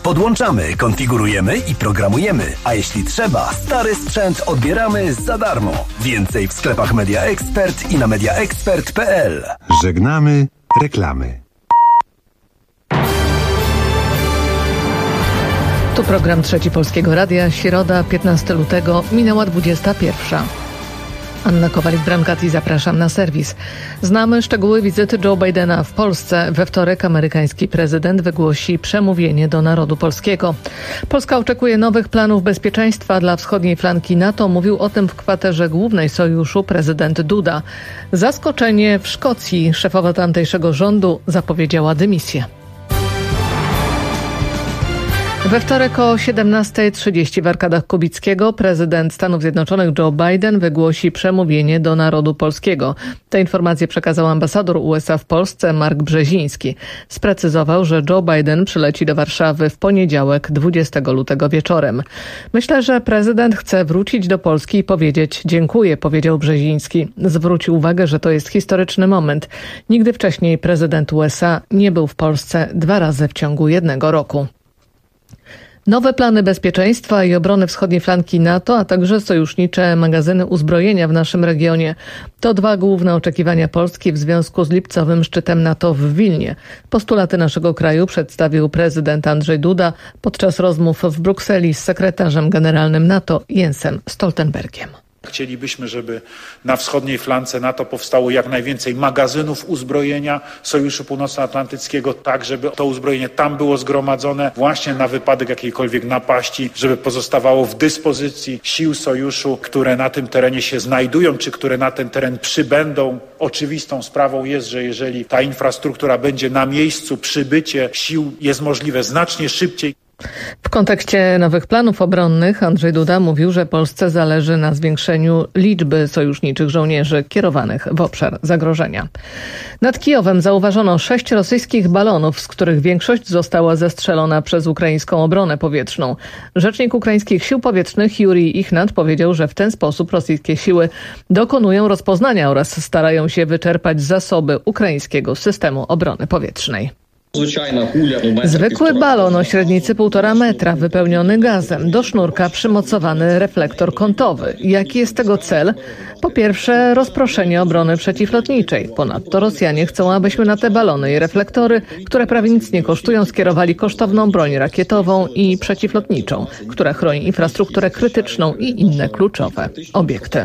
Podłączamy, konfigurujemy i programujemy, a jeśli trzeba, stary sprzęt odbieramy za darmo. Więcej w sklepach Media Expert i na mediaexpert.pl. Żegnamy reklamy. Tu program Trzeci Polskiego Radia, środa, 15 lutego, minęła 21. Anna Kowalik-Brankati, zapraszam na serwis. Znamy szczegóły wizyty Joe Bidena w Polsce. We wtorek amerykański prezydent wygłosi przemówienie do narodu polskiego. Polska oczekuje nowych planów bezpieczeństwa dla wschodniej flanki NATO. Mówił o tym w kwaterze głównej sojuszu prezydent Duda. Zaskoczenie w Szkocji. Szefowa tamtejszego rządu zapowiedziała dymisję. We wtorek o 17:30 w Arkadach Kubickiego prezydent Stanów Zjednoczonych Joe Biden wygłosi przemówienie do narodu polskiego. Te informacje przekazał ambasador USA w Polsce Mark Brzeziński. Sprecyzował, że Joe Biden przyleci do Warszawy w poniedziałek 20 lutego wieczorem. Myślę, że prezydent chce wrócić do Polski i powiedzieć dziękuję, powiedział Brzeziński. Zwrócił uwagę, że to jest historyczny moment. Nigdy wcześniej prezydent USA nie był w Polsce 2 razy w ciągu 1 roku. Nowe plany bezpieczeństwa i obrony wschodniej flanki NATO, a także sojusznicze magazyny uzbrojenia w naszym regionie. To 2 główne oczekiwania Polski w związku z lipcowym szczytem NATO w Wilnie. Postulaty naszego kraju przedstawił prezydent Andrzej Duda podczas rozmów w Brukseli z sekretarzem generalnym NATO Jensem Stoltenbergiem. Chcielibyśmy, żeby na wschodniej flance NATO powstało jak najwięcej magazynów uzbrojenia Sojuszu Północnoatlantyckiego, tak żeby to uzbrojenie tam było zgromadzone właśnie na wypadek jakiejkolwiek napaści, żeby pozostawało w dyspozycji sił Sojuszu, które na tym terenie się znajdują, czy które na ten teren przybędą. Oczywistą sprawą jest, że jeżeli ta infrastruktura będzie na miejscu, przybycie sił jest możliwe znacznie szybciej. W kontekście nowych planów obronnych Andrzej Duda mówił, że Polsce zależy na zwiększeniu liczby sojuszniczych żołnierzy kierowanych w obszar zagrożenia. Nad Kijowem zauważono 6 rosyjskich balonów, z których większość została zestrzelona przez ukraińską obronę powietrzną. Rzecznik ukraińskich sił powietrznych Jurij Ichnat powiedział, że w ten sposób rosyjskie siły dokonują rozpoznania oraz starają się wyczerpać zasoby ukraińskiego systemu obrony powietrznej. Zwykły balon o średnicy 1,5 metra wypełniony gazem, do sznurka przymocowany reflektor kątowy. Jaki jest tego cel? Po pierwsze, rozproszenie obrony przeciwlotniczej. Ponadto Rosjanie chcą, abyśmy na te balony i reflektory, które prawie nic nie kosztują, skierowali kosztowną broń rakietową i przeciwlotniczą, która chroni infrastrukturę krytyczną i inne kluczowe obiekty.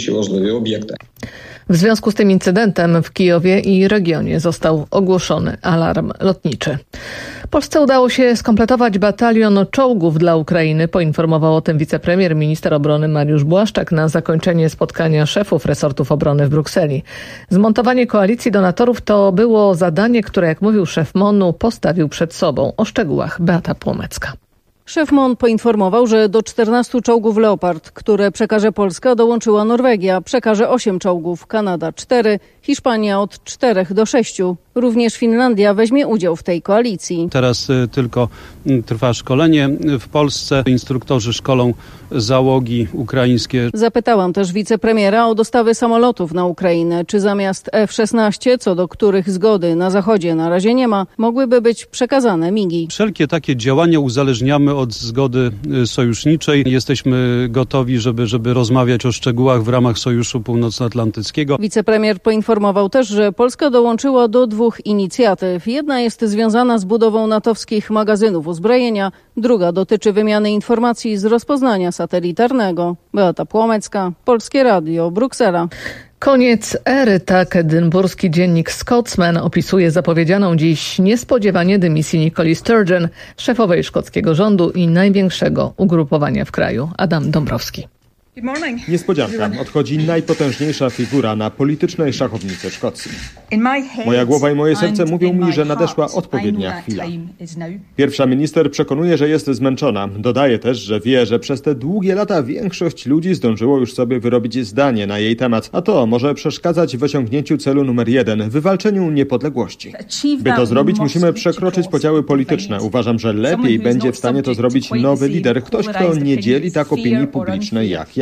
W związku z tym incydentem w Kijowie i regionie został ogłoszony alarm lotniczy. Polsce udało się skompletować batalion czołgów dla Ukrainy, poinformował o tym wicepremier, minister obrony Mariusz Błaszczak na zakończenie spotkania szefów resortów obrony w Brukseli. Zmontowanie koalicji donatorów to było zadanie, które, jak mówił szef MON-u, postawił przed sobą. O szczegółach Beata Płomecka. Szef MON poinformował, że do 14 czołgów Leopard, które przekaże Polska, dołączyła Norwegia, przekaże 8 czołgów, Kanada 4, Hiszpania od 4 do 6. Również Finlandia weźmie udział w tej koalicji. Teraz tylko trwa szkolenie w Polsce. Instruktorzy szkolą załogi ukraińskie. Zapytałam też wicepremiera o dostawy samolotów na Ukrainę. Czy zamiast F-16, co do których zgody na Zachodzie na razie nie ma, mogłyby być przekazane MiG-i? Wszelkie takie działania uzależniamy od zgody sojuszniczej. Jesteśmy gotowi, żeby rozmawiać o szczegółach w ramach Sojuszu Północnoatlantyckiego. Wicepremier poinformował też, że Polska dołączyła do 2 inicjatyw. Jedna jest związana z budową natowskich magazynów uzbrojenia, druga dotyczy wymiany informacji z rozpoznania satelitarnego. Beata Płomecka, Polskie Radio, Bruksela. Koniec ery, tak edynburski dziennik Scotsman opisuje zapowiedzianą dziś niespodziewanie dymisji Nicoli Sturgeon, szefowej szkockiego rządu i największego ugrupowania w kraju. Adam Dąbrowski. Niespodzianka. Odchodzi najpotężniejsza figura na politycznej szachownicy Szkocji. Moja głowa i moje serce mówią mi, że nadeszła odpowiednia chwila. Pierwsza minister przekonuje, że jest zmęczona. Dodaje też, że wie, że przez te długie lata większość ludzi zdążyło już sobie wyrobić zdanie na jej temat, a to może przeszkadzać w osiągnięciu celu numer 1 – wywalczeniu niepodległości. By to zrobić, musimy przekroczyć podziały polityczne. Uważam, że lepiej będzie w stanie to zrobić nowy lider, ktoś, kto nie dzieli tak opinii publicznej jak ja.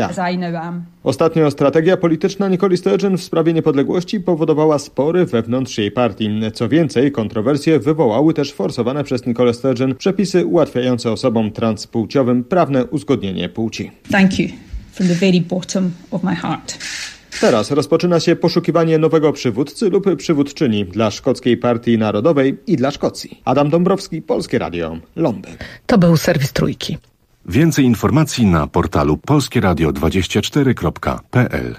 ja. Ostatnio strategia polityczna Nicole Sturgeon w sprawie niepodległości powodowała spory wewnątrz jej partii. Co więcej, kontrowersje wywołały też forsowane przez Nicole Sturgeon przepisy ułatwiające osobom transpłciowym prawne uzgodnienie płci. Thank you from the very bottom of my heart. Teraz rozpoczyna się poszukiwanie nowego przywódcy lub przywódczyni dla Szkockiej Partii Narodowej i dla Szkocji. Adam Dąbrowski, Polskie Radio, Londyn. To był serwis Trójki. Więcej informacji na portalu polskieradio24.pl.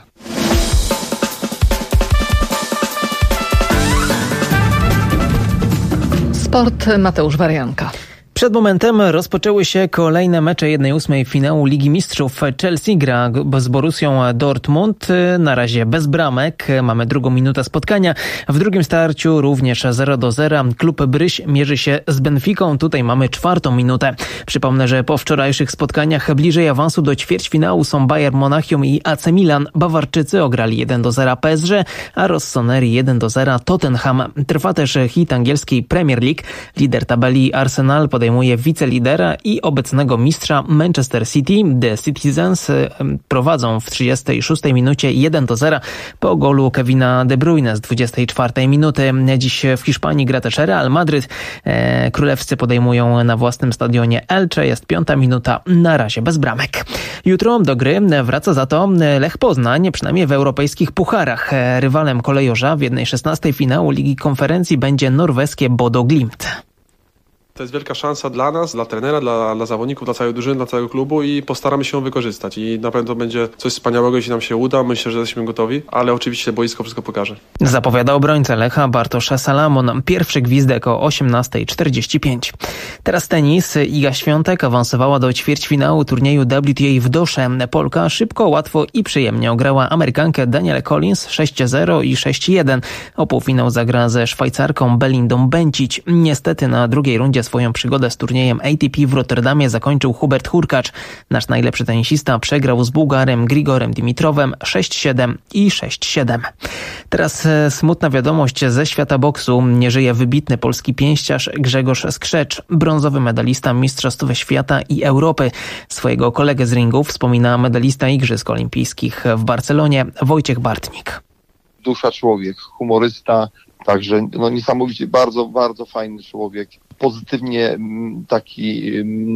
Sport, Mateusz Warianka. Przed momentem rozpoczęły się kolejne mecze 1/8 finału Ligi Mistrzów. Chelsea gra z Borussią Dortmund, na razie bez bramek. Mamy drugą minutę spotkania. W drugim starciu również 0-0. Klub Bryś mierzy się z Benficą. Tutaj mamy 4. minutę. Przypomnę, że po wczorajszych spotkaniach bliżej awansu do ćwierćfinału są Bayern Monachium i AC Milan. Bawarczycy ograli 1-0 PSG, a Rossoneri 1-0 Tottenham. Trwa też hit angielskiej Premier League. Lider tabeli Arsenal podejmuje wicelidera i obecnego mistrza Manchester City. The Citizens prowadzą w 36 minucie 1-0 po golu Kevina De Bruyne z 24 minuty. Dziś w Hiszpanii gra też Real Madryt. Królewscy podejmują na własnym stadionie Elche. Jest 5. minuta, na razie bez bramek. Jutro do gry wraca za to Lech Poznań, przynajmniej w europejskich pucharach. Rywalem kolejorza w 1/16 finału Ligi Konferencji będzie norweskie Bodo Glimt. To jest wielka szansa dla nas, dla trenera, dla zawodników, dla całej drużyny, dla całego klubu i postaramy się ją wykorzystać. I na pewno będzie coś wspaniałego, jeśli nam się uda. Myślę, że jesteśmy gotowi, ale oczywiście boisko wszystko pokaże. Zapowiada obrońca Lecha Bartosz Salamon. Pierwszy gwizdek o 18:45. Teraz tenis. Iga Świątek awansowała do ćwierćfinału turnieju WTA w Dosze. Polka szybko, łatwo i przyjemnie ograła Amerykankę Danielle Collins 6-0 i 6-1. O półfinał zagra ze Szwajcarką Belindą Bencic. Niestety na drugiej rundzie swoją przygodę z turniejem ATP w Rotterdamie zakończył Hubert Hurkacz. Nasz najlepszy tenisista przegrał z Bułgarem Grigorem Dimitrowem 6-7 i 6-7. Teraz smutna wiadomość ze świata boksu. Nie żyje wybitny polski pięściarz Grzegorz Skrzecz, brązowy medalista Mistrzostw Świata i Europy. Swojego kolegę z ringu wspomina medalista Igrzysk Olimpijskich w Barcelonie Wojciech Bartnik. Dusza człowiek, humorysta, także niesamowicie bardzo, bardzo fajny człowiek. Pozytywnie taki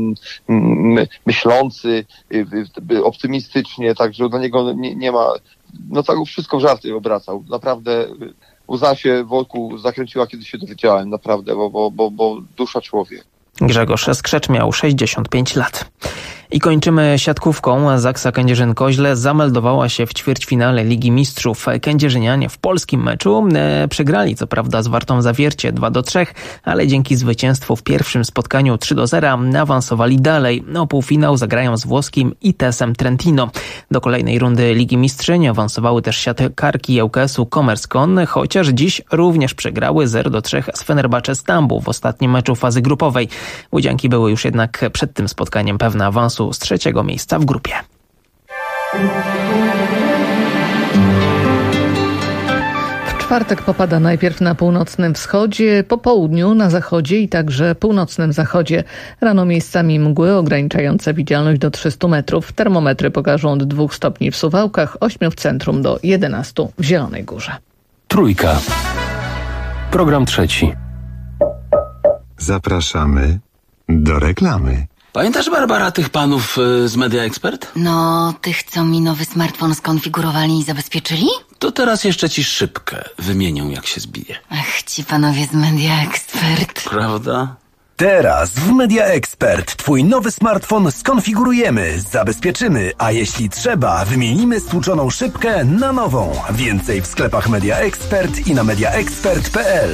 myślący, optymistycznie, także do niego nie ma, tak wszystko w żarty obracał. Naprawdę łza się wokół zakręciła, kiedy się dowiedziałem, naprawdę, bo dusza człowiek. Grzegorz Skrzecz miał 65 lat. I kończymy siatkówką. Zaksa Kędzierzyn-Koźle zameldowała się w ćwierćfinale Ligi Mistrzów. Kędzierzynianie w polskim meczu przegrali co prawda z Wartą Zawiercie 2-3, ale dzięki zwycięstwu w pierwszym spotkaniu 3-0 awansowali dalej. O półfinał zagrają z włoskim ITS-em Trentino. Do kolejnej rundy Ligi Mistrzyń awansowały też siatkarki ŁKS-u Commerce.com, chociaż dziś również przegrały 0-3 z Fenerbahce Stambuł w ostatnim meczu fazy grupowej. Łudzianki były już jednak przed tym spotkaniem pewne awansu z 3. miejsca w grupie. W czwartek popada najpierw na północnym wschodzie, po południu na zachodzie i także północnym zachodzie. Rano miejscami mgły ograniczające widzialność do 300 metrów. Termometry pokażą od 2 stopni w Suwałkach, 8 w centrum do 11 w Zielonej Górze. Trójka. Program trzeci. Zapraszamy do reklamy. Pamiętasz, Barbara, tych panów z Media Expert? No, tych, co mi nowy smartfon skonfigurowali i zabezpieczyli? To teraz jeszcze ci szybkę wymienią, jak się zbije. Ach, ci panowie z Media Expert. Prawda? Teraz w Media Expert twój nowy smartfon skonfigurujemy, zabezpieczymy, a jeśli trzeba, wymienimy stłuczoną szybkę na nową. Więcej w sklepach Media Expert i na mediaexpert.pl.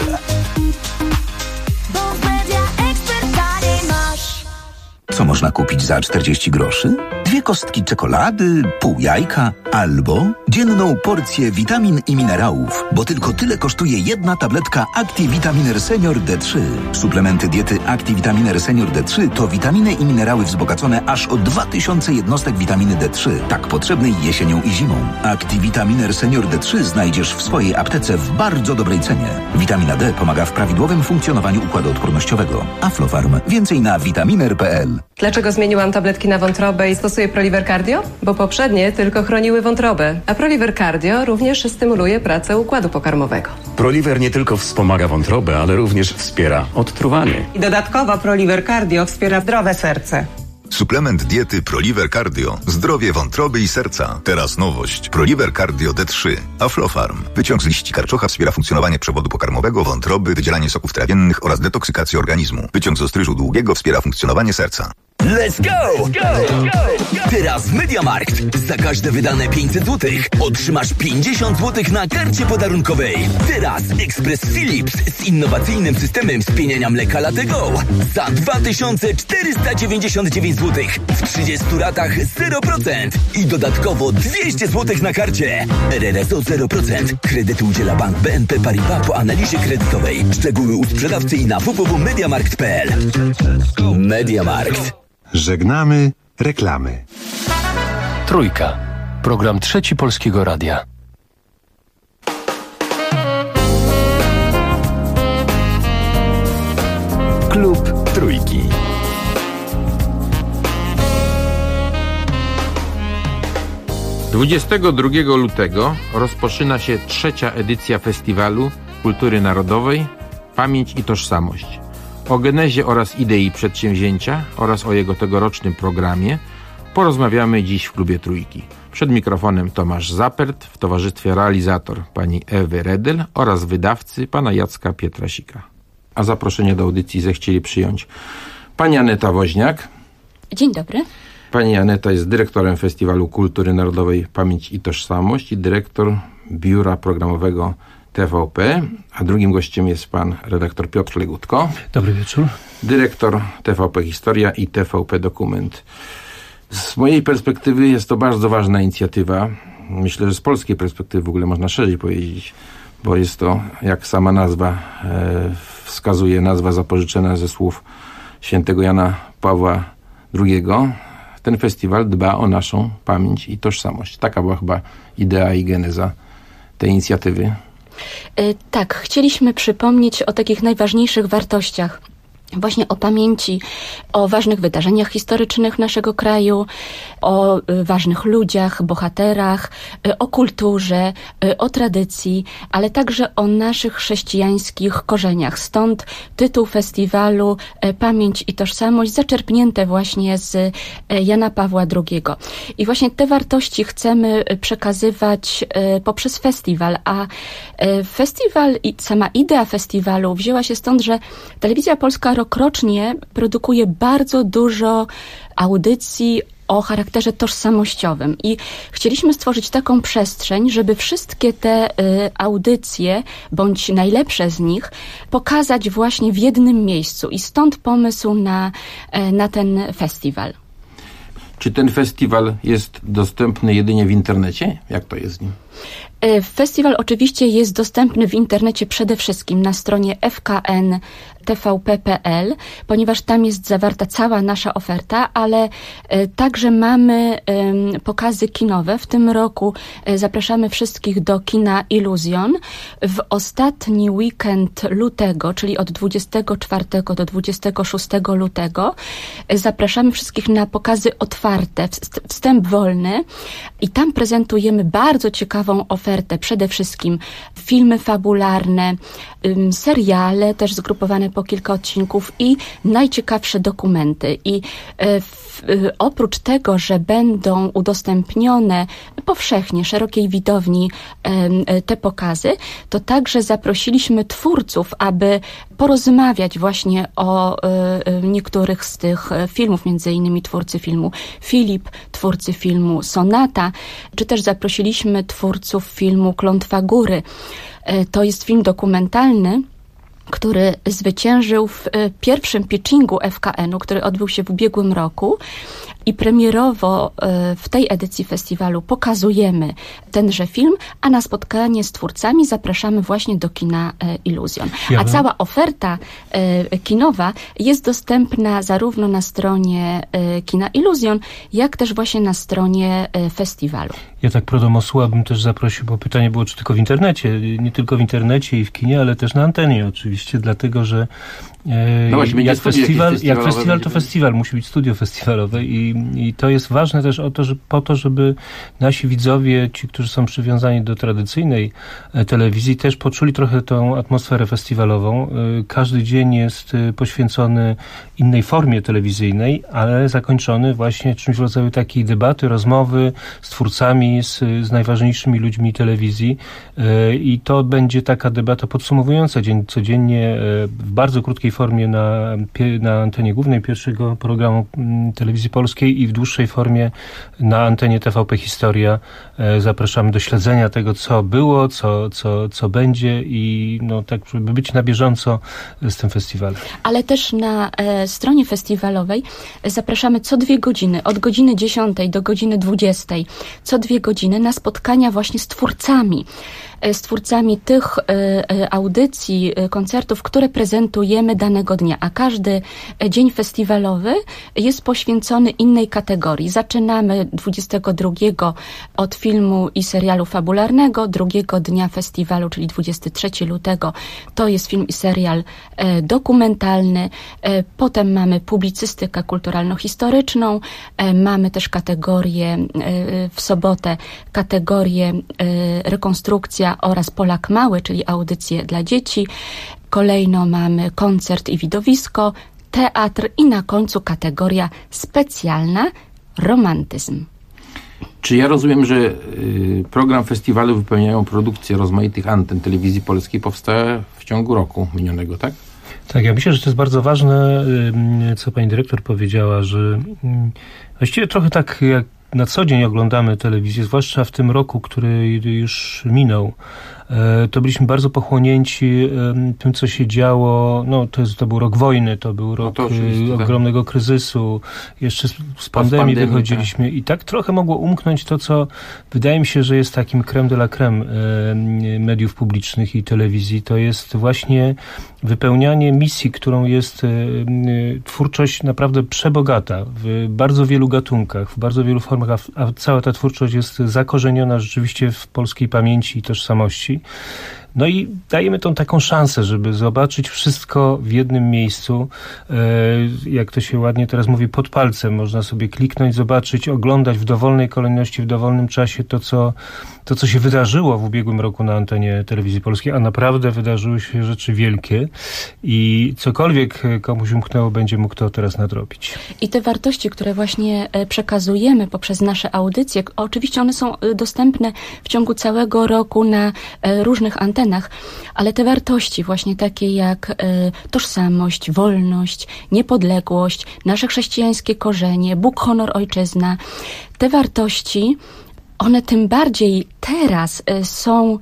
Co można kupić za 40 groszy? 2 kostki czekolady, pół jajka albo dzienną porcję witamin i minerałów, bo tylko tyle kosztuje jedna tabletka ActiVitaminer Senior D3. Suplementy diety ActiVitaminer Senior D3 to witaminy i minerały wzbogacone aż o 2000 jednostek witaminy D3, tak potrzebnej jesienią i zimą. ActiVitaminer Senior D3 znajdziesz w swojej aptece w bardzo dobrej cenie. Witamina D pomaga w prawidłowym funkcjonowaniu układu odpornościowego. Aflofarm. Więcej na vitaminer.pl. Dlaczego zmieniłam tabletki na wątrobę i stosuję stosuje Proliver Cardio? Bo poprzednie tylko chroniły wątrobę, a Proliver Cardio również stymuluje pracę układu pokarmowego. Proliver nie tylko wspomaga wątrobę, ale również wspiera odtruwanie. I dodatkowo Proliver Cardio wspiera zdrowe serce. Suplement diety Proliver Cardio. Zdrowie wątroby i serca. Teraz nowość. Proliver Cardio D3. Aflofarm. Wyciąg z liści karczocha wspiera funkcjonowanie przewodu pokarmowego, wątroby, wydzielanie soków trawiennych oraz detoksykację organizmu. Wyciąg z ostryżu długiego wspiera funkcjonowanie serca. Let's go! Teraz w MediaMarkt. Za każde wydane 500 zł otrzymasz 50 zł na karcie podarunkowej. Teraz ekspres Philips z innowacyjnym systemem spieniania mleka Latego za 2499 zł w 30 ratach 0% i dodatkowo 200 zł na karcie. RRSO 0%. Kredyty udziela Bank BNP Paribas po analizie kredytowej. Szczegóły u sprzedawcy i na www.mediamarkt.pl. MediaMarkt. Żegnamy reklamy. Trójka. Program Trzeci Polskiego Radia. Klub Trójki. Dwudziestego 22 lutego rozpoczyna się 3. edycja Festiwalu Kultury Narodowej Pamięć i Tożsamość. O genezie oraz idei przedsięwzięcia oraz o jego tegorocznym programie porozmawiamy dziś w Klubie Trójki. Przed mikrofonem Tomasz Zapert w towarzystwie realizator pani Ewy Redel oraz wydawcy pana Jacka Pietrasika. A zaproszenie do audycji zechcieli przyjąć pani Aneta Woźniak. Dzień dobry. Pani Aneta jest dyrektorem Festiwalu Kultury Narodowej Pamięć i Tożsamość i dyrektor Biura Programowego TVP, a drugim gościem jest pan redaktor Piotr Legutko. Dobry wieczór. Dyrektor TVP Historia i TVP Dokument. Z mojej perspektywy jest to bardzo ważna inicjatywa. Myślę, że z polskiej perspektywy w ogóle można szerzej powiedzieć, bo jest to, jak sama nazwa wskazuje, nazwa zapożyczona ze słów świętego Jana Pawła II. Ten festiwal dba o naszą pamięć i tożsamość. Taka była chyba idea i geneza tej inicjatywy. Tak, chcieliśmy przypomnieć o takich najważniejszych wartościach. Właśnie o pamięci, o ważnych wydarzeniach historycznych naszego kraju, o ważnych ludziach, bohaterach, o kulturze, o tradycji, ale także o naszych chrześcijańskich korzeniach. Stąd tytuł festiwalu Pamięć i Tożsamość, zaczerpnięte właśnie z Jana Pawła II. I właśnie te wartości chcemy przekazywać poprzez festiwal, a festiwal i sama idea festiwalu wzięła się stąd, że Telewizja Polska rokrocznie produkuje bardzo dużo audycji o charakterze tożsamościowym i chcieliśmy stworzyć taką przestrzeń, żeby wszystkie te audycje, bądź najlepsze z nich, pokazać właśnie w jednym miejscu i stąd pomysł na ten festiwal. Czy ten festiwal jest dostępny jedynie w internecie? Jak to jest z nim? Festiwal oczywiście jest dostępny w internecie przede wszystkim na stronie fkn.tvp.pl, ponieważ tam jest zawarta cała nasza oferta, ale także mamy pokazy kinowe. W tym roku zapraszamy wszystkich do kina Iluzjon. W ostatni weekend lutego, czyli od 24 do 26 lutego, zapraszamy wszystkich na pokazy otwarte, wstęp wolny i tam prezentujemy bardzo ciekawą ofertę. Przede wszystkim filmy fabularne, seriale też zgrupowane po kilka odcinków i najciekawsze dokumenty. I oprócz tego, że będą udostępnione powszechnie, szerokiej widowni te pokazy, to także zaprosiliśmy twórców, aby porozmawiać właśnie o niektórych z tych filmów, między innymi twórcy filmu Filip, twórcy filmu Sonata, czy też zaprosiliśmy twórców filmu Klątwa Góry. To jest film dokumentalny, który zwyciężył w pierwszym pitchingu FKN-u, który odbył się w ubiegłym roku i premierowo w tej edycji festiwalu pokazujemy tenże film, a na spotkanie z twórcami zapraszamy właśnie do kina Iluzjon. A cała oferta kinowa jest dostępna zarówno na stronie kina Iluzjon, jak też właśnie na stronie festiwalu. Ja tak pro domo bym też zaprosił, bo pytanie było, czy tylko w internecie. Nie tylko w internecie i w kinie, ale też na antenie oczywiście, dlatego, że No właśnie, jak festiwal to festiwal, musi być studio festiwalowe i to jest ważne też po to, żeby nasi widzowie, ci, którzy są przywiązani do tradycyjnej telewizji, też poczuli trochę tą atmosferę festiwalową. Każdy dzień jest poświęcony innej formie telewizyjnej, ale zakończony właśnie czymś w rodzaju takiej debaty, rozmowy z twórcami, z najważniejszymi ludźmi telewizji i to będzie taka debata podsumowująca dzień codziennie w bardzo krótkiej formie na antenie głównej pierwszego programu Telewizji Polskiej i w dłuższej formie na antenie TVP Historia. Zapraszamy do śledzenia tego, co było, co będzie i tak, żeby być na bieżąco z tym festiwalem. Ale też na stronie festiwalowej zapraszamy co 2 godziny, od godziny 10 do godziny 20, co 2 godziny na spotkania właśnie z twórcami tych audycji, koncertów, które prezentujemy danego dnia, a każdy dzień festiwalowy jest poświęcony innej kategorii. Zaczynamy 22 od filmu i serialu fabularnego, drugiego dnia festiwalu, czyli 23 lutego, to jest film i serial dokumentalny, potem mamy publicystykę kulturalno-historyczną, mamy też kategorię w sobotę, kategorię rekonstrukcja oraz Polak Mały, czyli audycje dla dzieci. Kolejno mamy koncert i widowisko, teatr i na końcu kategoria specjalna romantyzm. Czy ja rozumiem, że program festiwalu wypełniają produkcje rozmaitych anten Telewizji Polskiej powstałe w ciągu roku minionego, tak? Tak, ja myślę, że to jest bardzo ważne, co pani dyrektor powiedziała, że właściwie trochę tak jak na co dzień oglądamy telewizję, zwłaszcza w tym roku, który już minął, to byliśmy bardzo pochłonięci tym, co się działo. To był rok wojny, to był rok ogromnego kryzysu. Jeszcze z pandemii wychodziliśmy i tak trochę mogło umknąć to, co wydaje mi się, że jest takim crème de la crème mediów publicznych i telewizji. To jest właśnie wypełnianie misji, którą jest twórczość naprawdę przebogata w bardzo wielu gatunkach, w bardzo wielu formach, a cała ta twórczość jest zakorzeniona rzeczywiście w polskiej pamięci i tożsamości. No i dajemy tą taką szansę, żeby zobaczyć wszystko w jednym miejscu. Jak to się ładnie teraz mówi, pod palcem można sobie kliknąć, zobaczyć, oglądać w dowolnej kolejności, w dowolnym czasie to, co się wydarzyło w ubiegłym roku na antenie Telewizji Polskiej, a naprawdę wydarzyły się rzeczy wielkie i cokolwiek komuś umknęło, będzie mógł to teraz nadrobić. I te wartości, które właśnie przekazujemy poprzez nasze audycje, oczywiście one są dostępne w ciągu całego roku na różnych antenach, ale te wartości właśnie takie jak tożsamość, wolność, niepodległość, nasze chrześcijańskie korzenie, Bóg, honor, ojczyzna, te wartości, one tym bardziej teraz są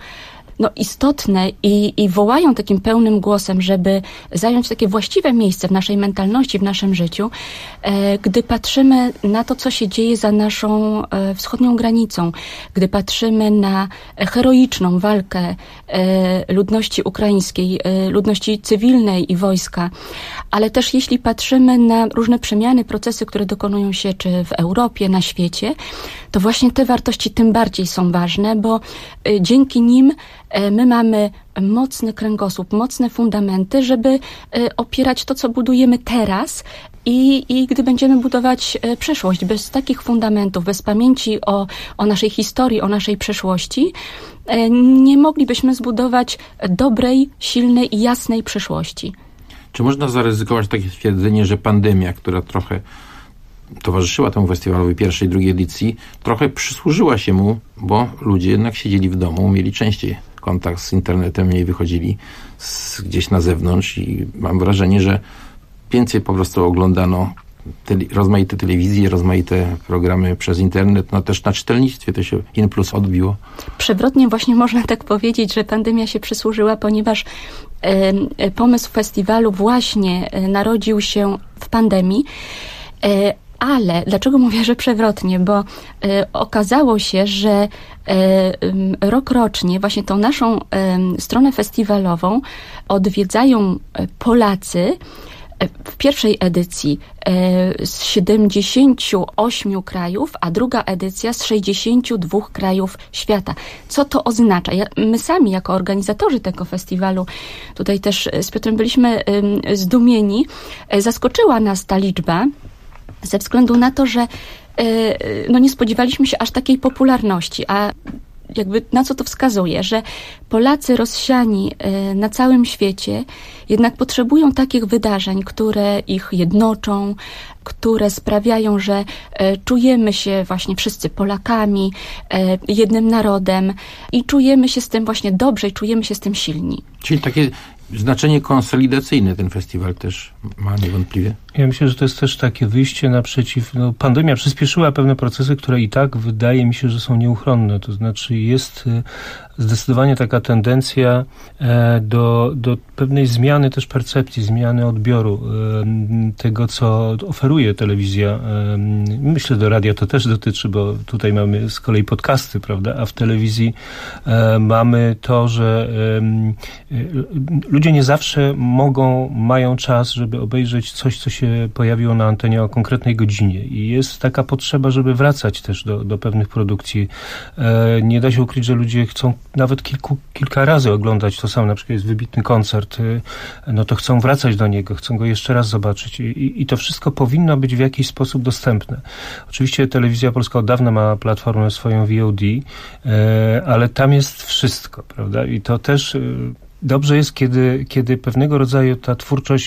istotne i wołają takim pełnym głosem, żeby zająć takie właściwe miejsce w naszej mentalności, w naszym życiu, gdy patrzymy na to, co się dzieje za naszą wschodnią granicą, gdy patrzymy na heroiczną walkę ludności ukraińskiej, ludności cywilnej i wojska, ale też jeśli patrzymy na różne przemiany, procesy, które dokonują się czy w Europie, na świecie, to właśnie te wartości tym bardziej są ważne, bo dzięki nim my mamy mocny kręgosłup, mocne fundamenty, żeby opierać to, co budujemy teraz i gdy będziemy budować przyszłość. Bez takich fundamentów, bez pamięci o naszej historii, o naszej przeszłości, nie moglibyśmy zbudować dobrej, silnej i jasnej przyszłości. Czy można zaryzykować takie stwierdzenie, że pandemia, która trochę towarzyszyła temu festiwalowi pierwszej, drugiej edycji, trochę przysłużyła się mu, bo ludzie jednak siedzieli w domu, mieli częściej kontakt z internetem, mniej wychodzili gdzieś na zewnątrz i mam wrażenie, że więcej po prostu oglądano rozmaite telewizje, rozmaite programy przez internet, też na czytelnictwie to się in plus odbiło. Przewrotnie właśnie można tak powiedzieć, że pandemia się przysłużyła, ponieważ pomysł festiwalu właśnie narodził się w pandemii, ale dlaczego mówię, że przewrotnie? Bo okazało się, że rokrocznie właśnie tą naszą stronę festiwalową odwiedzają Polacy, w pierwszej edycji z 78 krajów, a druga edycja z 62 krajów świata. Co to oznacza? My sami jako organizatorzy tego festiwalu, tutaj też z Piotrem byliśmy zdumieni, zaskoczyła nas ta liczba ze względu na to, że nie spodziewaliśmy się aż takiej popularności, a jakby na co to wskazuje, że Polacy rozsiani na całym świecie jednak potrzebują takich wydarzeń, które ich jednoczą, które sprawiają, że czujemy się właśnie wszyscy Polakami, jednym narodem i czujemy się z tym właśnie dobrze i czujemy się z tym silni. Czyli takie znaczenie konsolidacyjne ten festiwal też ma niewątpliwie. Ja myślę, że to jest też takie wyjście naprzeciw. Pandemia przyspieszyła pewne procesy, które i tak wydaje mi się, że są nieuchronne. To znaczy jest zdecydowanie taka tendencja do pewnej zmiany też percepcji, zmiany odbioru tego, co oferuje telewizja. Myślę, do radia to też dotyczy, bo tutaj mamy z kolei podcasty, prawda? A w telewizji mamy to, że ludzie nie zawsze mają czas, żeby obejrzeć coś, co się pojawiło na antenie o konkretnej godzinie. I jest taka potrzeba, żeby wracać też do pewnych produkcji. Nie da się ukryć, że ludzie chcą nawet kilka razy oglądać to samo. Na przykład jest wybitny koncert, no to chcą wracać do niego, chcą go jeszcze raz zobaczyć. I to wszystko powinno być w jakiś sposób dostępne. Oczywiście Telewizja Polska od dawna ma platformę swoją VOD, ale tam jest wszystko, prawda? I to też dobrze jest, kiedy pewnego rodzaju ta twórczość,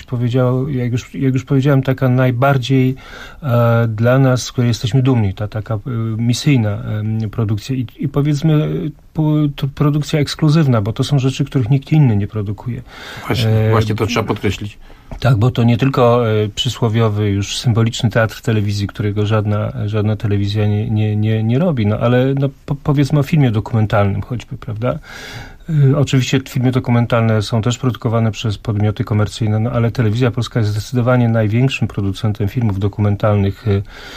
jak już powiedziałem, taka najbardziej dla nas, z której jesteśmy dumni, ta taka misyjna produkcja i powiedzmy produkcja ekskluzywna, bo to są rzeczy, których nikt inny nie produkuje. Właśnie to trzeba podkreślić. Tak, bo to nie tylko przysłowiowy, już symboliczny teatr telewizji, którego żadna telewizja nie robi, ale powiedzmy o filmie dokumentalnym choćby, prawda? Oczywiście filmy dokumentalne są też produkowane przez podmioty komercyjne, ale Telewizja Polska jest zdecydowanie największym producentem filmów dokumentalnych,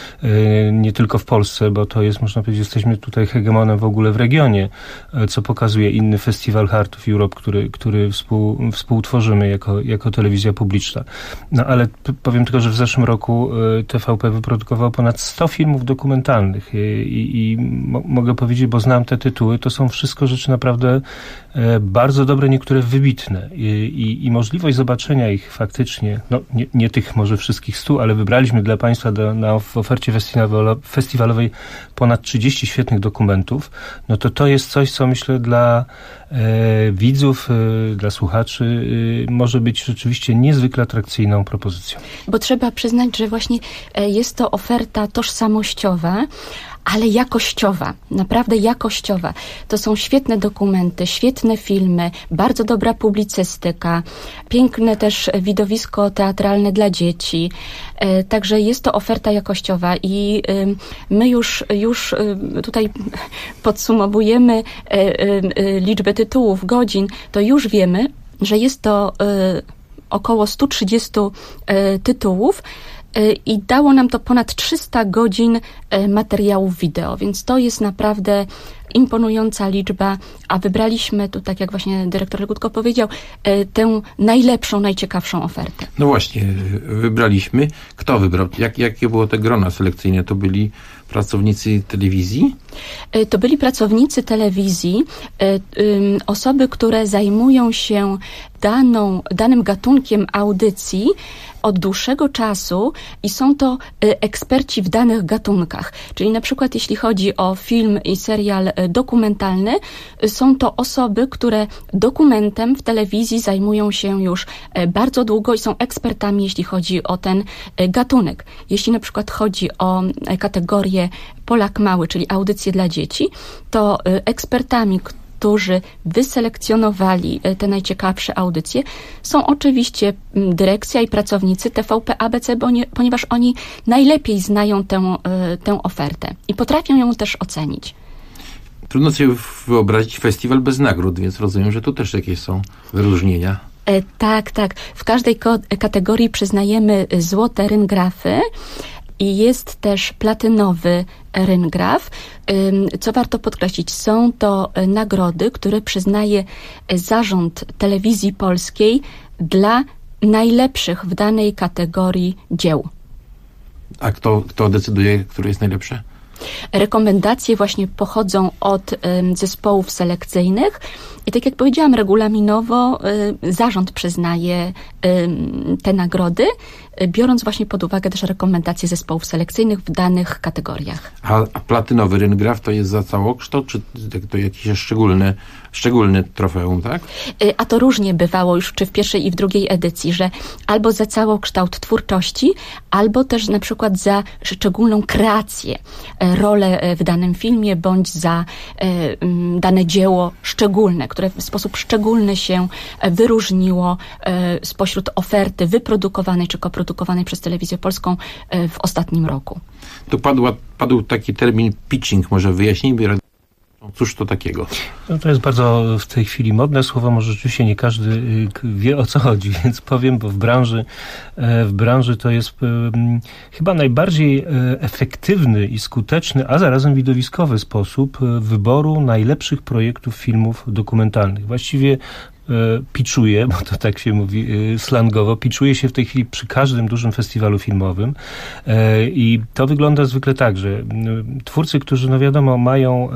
nie tylko w Polsce, bo to jest, można powiedzieć, jesteśmy tutaj hegemonem w ogóle w regionie, co pokazuje inny festiwal Heart of Europe, który współtworzymy jako telewizja publiczna. Ale powiem tylko, że w zeszłym roku TVP wyprodukował ponad 100 filmów dokumentalnych i mogę powiedzieć, bo znam te tytuły, to są wszystko rzeczy naprawdę bardzo dobre, niektóre wybitne i możliwość zobaczenia ich faktycznie, nie tych może wszystkich 100, ale wybraliśmy dla Państwa w ofercie festiwalowej ponad 30 świetnych dokumentów, to jest coś, co myślę dla widzów, dla słuchaczy może być rzeczywiście niezwykle atrakcyjną propozycją. Bo trzeba przyznać, że właśnie jest to oferta tożsamościowa, ale jakościowa, naprawdę jakościowa. To są świetne dokumenty, świetne filmy, bardzo dobra publicystyka, piękne też widowisko teatralne dla dzieci. Także jest to oferta jakościowa i my już tutaj podsumowujemy liczbę tytułów, godzin, to już wiemy, że jest to około 130 tytułów, i dało nam to ponad 300 godzin materiałów wideo, więc to jest naprawdę imponująca liczba, a wybraliśmy tu, tak jak właśnie dyrektor Legutko powiedział, tę najlepszą, najciekawszą ofertę. No właśnie, wybraliśmy. Kto wybrał? Jakie było te grona selekcyjne? To byli pracownicy telewizji? To byli pracownicy telewizji, osoby, które zajmują się danym gatunkiem audycji od dłuższego czasu i są to eksperci w danych gatunkach. Czyli na przykład jeśli chodzi o film i serial dokumentalny, są to osoby, które dokumentem w telewizji zajmują się już bardzo długo i są ekspertami, jeśli chodzi o ten gatunek. Jeśli na przykład chodzi o kategorię Polak Mały, czyli audycje dla dzieci, to ekspertami, którzy wyselekcjonowali te najciekawsze audycje, są oczywiście dyrekcja i pracownicy TVP ABC, ponieważ oni najlepiej znają tę ofertę i potrafią ją też ocenić. Trudno sobie wyobrazić festiwal bez nagród, więc rozumiem, że tu też jakieś są wyróżnienia. Tak. W każdej kategorii przyznajemy złote ryngrafy i jest też platynowy ryngraf. Co warto podkreślić, są to nagrody, które przyznaje Zarząd Telewizji Polskiej dla najlepszych w danej kategorii dzieł. A kto decyduje, który jest najlepszy? Rekomendacje właśnie pochodzą od zespołów selekcyjnych i tak jak powiedziałam, regulaminowo zarząd przyznaje te nagrody, biorąc właśnie pod uwagę też rekomendacje zespołów selekcyjnych w danych kategoriach. A platynowy Ryngraf to jest za całokształt, czy to jakiś szczególny trofeum, tak? A to różnie bywało już czy w pierwszej i w drugiej edycji, że albo za całokształt twórczości, albo też na przykład za szczególną kreację, rolę w danym filmie, bądź za dane dzieło szczególne, które w sposób szczególny się wyróżniło spośród oferty wyprodukowanej czy koprodukowanej przez Telewizję Polską w ostatnim roku. Tu padł taki termin pitching, może wyjaśnijmy. Cóż to takiego? No to jest bardzo w tej chwili modne słowo, może rzeczywiście nie każdy wie, o co chodzi, więc powiem, bo w branży to jest chyba najbardziej efektywny i skuteczny, a zarazem widowiskowy sposób wyboru najlepszych projektów filmów dokumentalnych. Właściwie pitchuje, bo to tak się mówi slangowo, pitchuje się w tej chwili przy każdym dużym festiwalu filmowym i to wygląda zwykle tak, że twórcy, którzy no wiadomo mają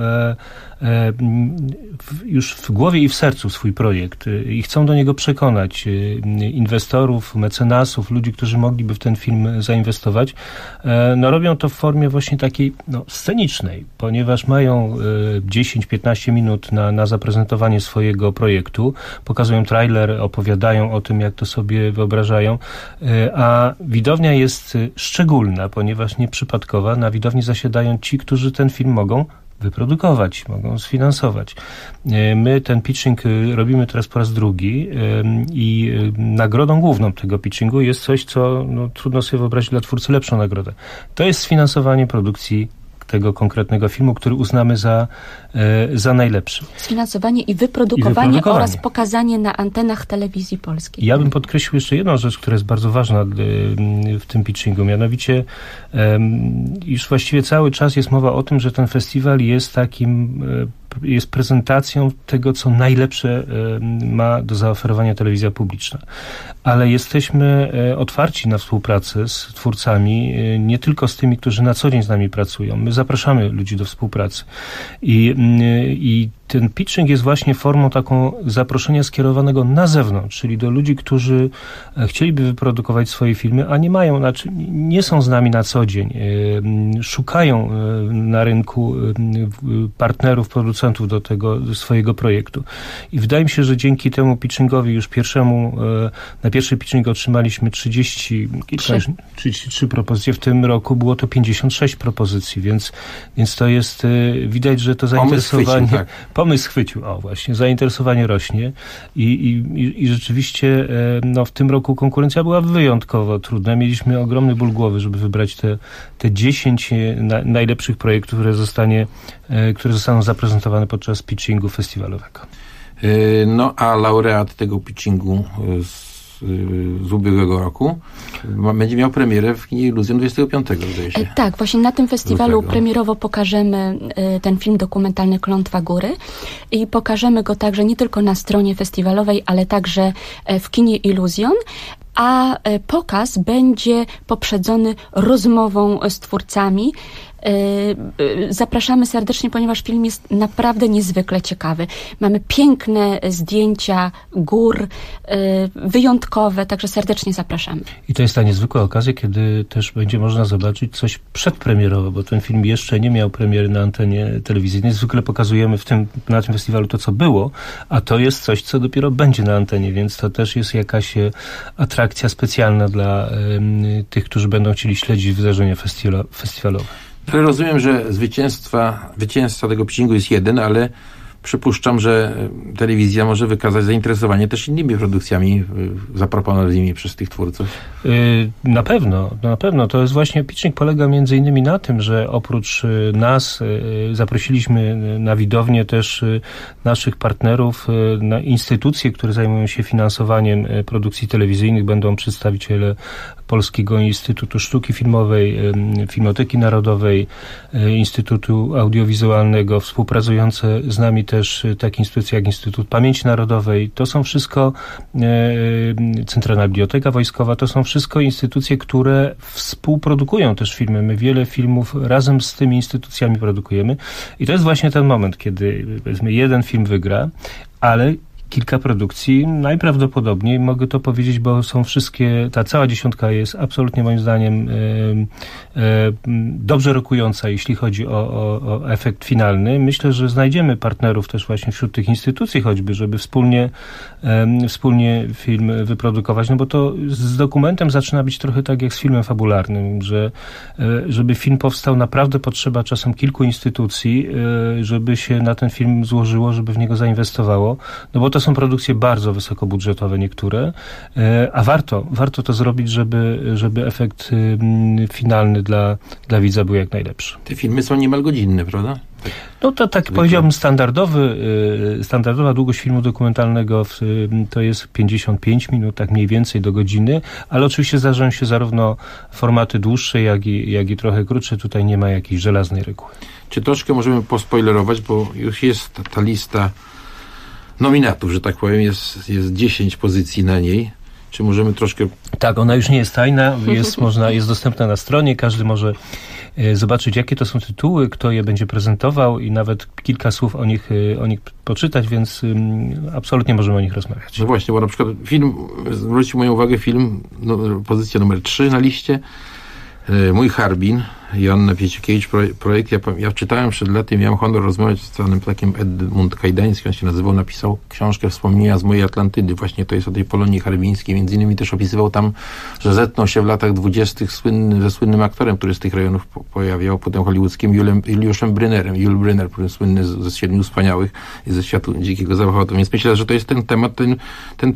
już w głowie i w sercu swój projekt i chcą do niego przekonać inwestorów, mecenasów, ludzi, którzy mogliby w ten film zainwestować, no robią to w formie właśnie takiej scenicznej, ponieważ mają 10-15 minut na zaprezentowanie swojego projektu, pokazują trailer, opowiadają o tym, jak to sobie wyobrażają, a widownia jest szczególna, ponieważ nieprzypadkowa. Na widowni zasiadają ci, którzy ten film mogą wyprodukować, mogą sfinansować. My ten pitching robimy teraz po raz drugi i nagrodą główną tego pitchingu jest coś, co trudno sobie wyobrazić dla twórcy lepszą nagrodę. To jest sfinansowanie produkcji tego konkretnego filmu, który uznamy za najlepszy. Sfinansowanie i wyprodukowanie oraz pokazanie na antenach Telewizji Polskiej. Ja bym podkreślił jeszcze jedną rzecz, która jest bardzo ważna w tym pitchingu, mianowicie już właściwie cały czas jest mowa o tym, że ten festiwal jest jest prezentacją tego, co najlepsze ma do zaoferowania telewizja publiczna. Ale jesteśmy otwarci na współpracę z twórcami, nie tylko z tymi, którzy na co dzień z nami pracują. My zapraszamy ludzi do współpracy. I ten pitching jest właśnie formą taką zaproszenia skierowanego na zewnątrz, czyli do ludzi, którzy chcieliby wyprodukować swoje filmy, a nie mają, nie są z nami na co dzień. Szukają na rynku partnerów, producentów do swojego projektu. I wydaje mi się, że dzięki temu pitchingowi już na pierwszy pitching otrzymaliśmy 33 propozycje. W tym roku było to 56 propozycji, więc to jest, widać, że to zainteresowanie... Pomysł chwycił, właśnie, zainteresowanie rośnie i rzeczywiście w tym roku konkurencja była wyjątkowo trudna. Mieliśmy ogromny ból głowy, żeby wybrać te 10 najlepszych projektów, które zostaną zaprezentowane podczas pitchingu festiwalowego. A laureat tego pitchingu z ubiegłego roku będzie miał premierę w kinie Iluzjon 25, zdaje się. Tak, właśnie na tym festiwalu premierowo pokażemy ten film dokumentalny Klątwa Góry i pokażemy go także nie tylko na stronie festiwalowej, ale także w kinie Iluzjon. A pokaz będzie poprzedzony rozmową z twórcami. Zapraszamy serdecznie, ponieważ film jest naprawdę niezwykle ciekawy. Mamy piękne zdjęcia gór, wyjątkowe, także serdecznie zapraszamy. I to jest ta niezwykła okazja, kiedy też będzie można zobaczyć coś przedpremierowo, bo ten film jeszcze nie miał premiery na antenie telewizyjnej. Zwykle pokazujemy na tym festiwalu to, co było, a to jest coś, co dopiero będzie na antenie, więc to też jest jakaś atrakcja specjalna dla tych, którzy będą chcieli śledzić wydarzenia festiwalowe. Rozumiem, że zwycięzca tego pitchingu jest jeden, ale przypuszczam, że telewizja może wykazać zainteresowanie też innymi produkcjami zaproponowanymi przez tych twórców. Na pewno. To jest właśnie, pitching polega między innymi na tym, że oprócz nas zaprosiliśmy na widownię też naszych partnerów, na instytucje, które zajmują się finansowaniem produkcji telewizyjnych. Będą przedstawiciele Polskiego Instytutu Sztuki Filmowej, Filmoteki Narodowej, Instytutu Audiowizualnego, współpracujące z nami też takie instytucje jak Instytut Pamięci Narodowej. To są wszystko Centralna Biblioteka Wojskowa, to są wszystko instytucje, które współprodukują też filmy. My wiele filmów razem z tymi instytucjami produkujemy i to jest właśnie ten moment, kiedy powiedzmy jeden film wygra, ale kilka produkcji, najprawdopodobniej mogę to powiedzieć, bo są wszystkie, ta cała dziesiątka jest absolutnie moim zdaniem dobrze rokująca, jeśli chodzi o efekt finalny. Myślę, że znajdziemy partnerów też właśnie wśród tych instytucji choćby, żeby wspólnie film wyprodukować, no bo to z dokumentem zaczyna być trochę tak jak z filmem fabularnym, że żeby film powstał, naprawdę potrzeba czasem kilku instytucji, żeby się na ten film złożyło, żeby w niego zainwestowało, no bo to są produkcje bardzo wysokobudżetowe niektóre, a warto to zrobić, żeby efekt finalny dla widza był jak najlepszy. Te filmy są niemal godzinne, prawda? No to tak powiedziałbym standardowa długość filmu dokumentalnego to jest 55 minut, tak mniej więcej do godziny, ale oczywiście zdarzają się zarówno formaty dłuższe, jak i trochę krótsze. Tutaj nie ma jakiejś żelaznej reguły. Czy troszkę możemy pospoilerować, bo już jest ta lista nominatów, że tak powiem, jest 10 pozycji na niej. Czy możemy troszkę... Tak, ona już nie jest tajna, jest dostępna na stronie, każdy może zobaczyć, jakie to są tytuły, kto je będzie prezentował i nawet kilka słów o nich poczytać, więc absolutnie możemy o nich rozmawiać. No właśnie, bo na przykład zwrócił moją uwagę pozycja numer 3 na liście, Mój Harbin, Joanna Piecikiewicz, projekt. Ja czytałem przed laty, miałem honor rozmawiać z panem takim Edmund Kajdański, on się nazywał, napisał książkę Wspomnienia z mojej Atlantydy. Właśnie to jest o tej Polonii harbińskiej. Między innymi też opisywał tam, że zetknął się w latach 20. ze słynnym aktorem, który z tych rejonów pojawiał, potem hollywoodzkim Juliuszem Brynnerem. Jules Brynner, słynny ze Siedmiu Wspaniałych i ze Światu Dzikiego Zachodu. Więc myślę, że to jest ten temat, ten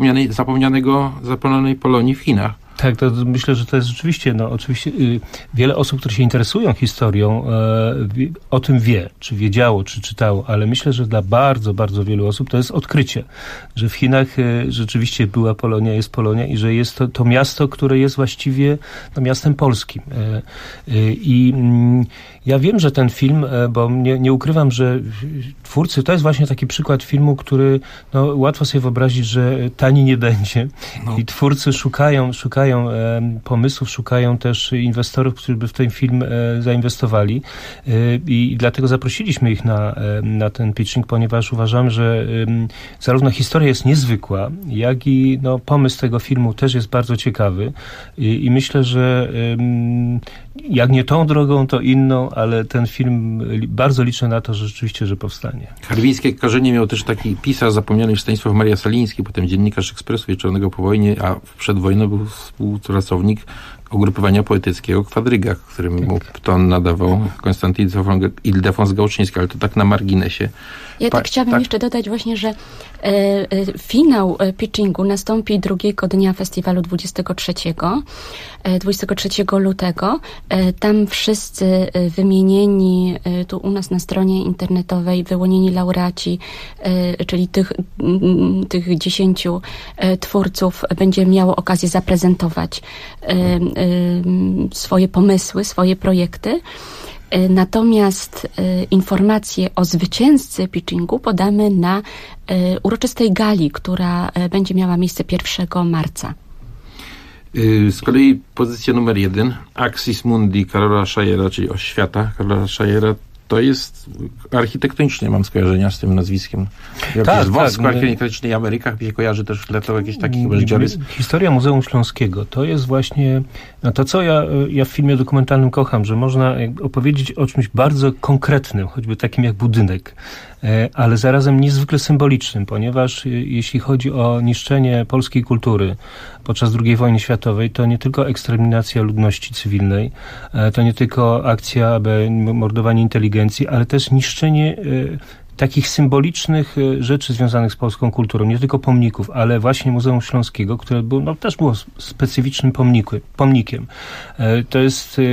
zapomnianej Polonii w Chinach. Tak, to myślę, że to jest rzeczywiście, oczywiście wiele osób, które się interesują historią, o tym wie, czy wiedziało, czy czytało, ale myślę, że dla bardzo, bardzo wielu osób to jest odkrycie, że w Chinach rzeczywiście była Polonia, jest Polonia i że jest to miasto, które jest właściwie miastem polskim. I ja wiem, że ten film, bo nie ukrywam, że twórcy, to jest właśnie taki przykład filmu, który łatwo sobie wyobrazić, że tani nie będzie. I twórcy szukają pomysłów, szukają też inwestorów, którzy by w ten film zainwestowali. I dlatego zaprosiliśmy ich na ten pitching, ponieważ uważamy, że zarówno historia jest niezwykła, jak i pomysł tego filmu też jest bardzo ciekawy. I myślę, że jak nie tą drogą, to inną, ale ten film bardzo liczę na to, że rzeczywiście, że powstanie. Harbińskie korzenie miał też taki pisarz zapomniany już Stanisław Maria Saliński, potem dziennikarz Ekspresu Wieczornego po wojnie, a przed wojną był współpracownik ugrupowania poetyckiego Kwadryga, któremu ton nadawał Konstanty Ildefons Gałczyński, ale to tak na marginesie. Ja chciałabym jeszcze dodać właśnie, że finał pitchingu nastąpi drugiego dnia festiwalu 23 lutego. Tam wszyscy wymienieni tu u nas na stronie internetowej, wyłonieni laureaci, czyli tych 10 twórców będzie miało okazję zaprezentować swoje pomysły, swoje projekty. Natomiast informacje o zwycięzcy pitchingu podamy na uroczystej gali, która będzie miała miejsce 1 marca. Z kolei pozycja numer 1, Axis Mundi Karola Schajera, czyli Oś Świata Karola Schajera, to jest architektonicznie, mam skojarzenia z tym nazwiskiem. Wosk architektonicznej Amerykach mi się kojarzy też to jakiś taki życiorys. Historia Muzeum Śląskiego to jest właśnie to, co ja w filmie dokumentalnym kocham, że można opowiedzieć o czymś bardzo konkretnym, choćby takim jak budynek, ale zarazem niezwykle symbolicznym, ponieważ jeśli chodzi o niszczenie polskiej kultury podczas II wojny światowej, to nie tylko eksterminacja ludności cywilnej, to nie tylko akcja, mordowanie inteligencji, ale też niszczenie takich symbolicznych rzeczy związanych z polską kulturą, nie tylko pomników, ale właśnie Muzeum Śląskiego, które też było specyficznym pomnikiem. To jest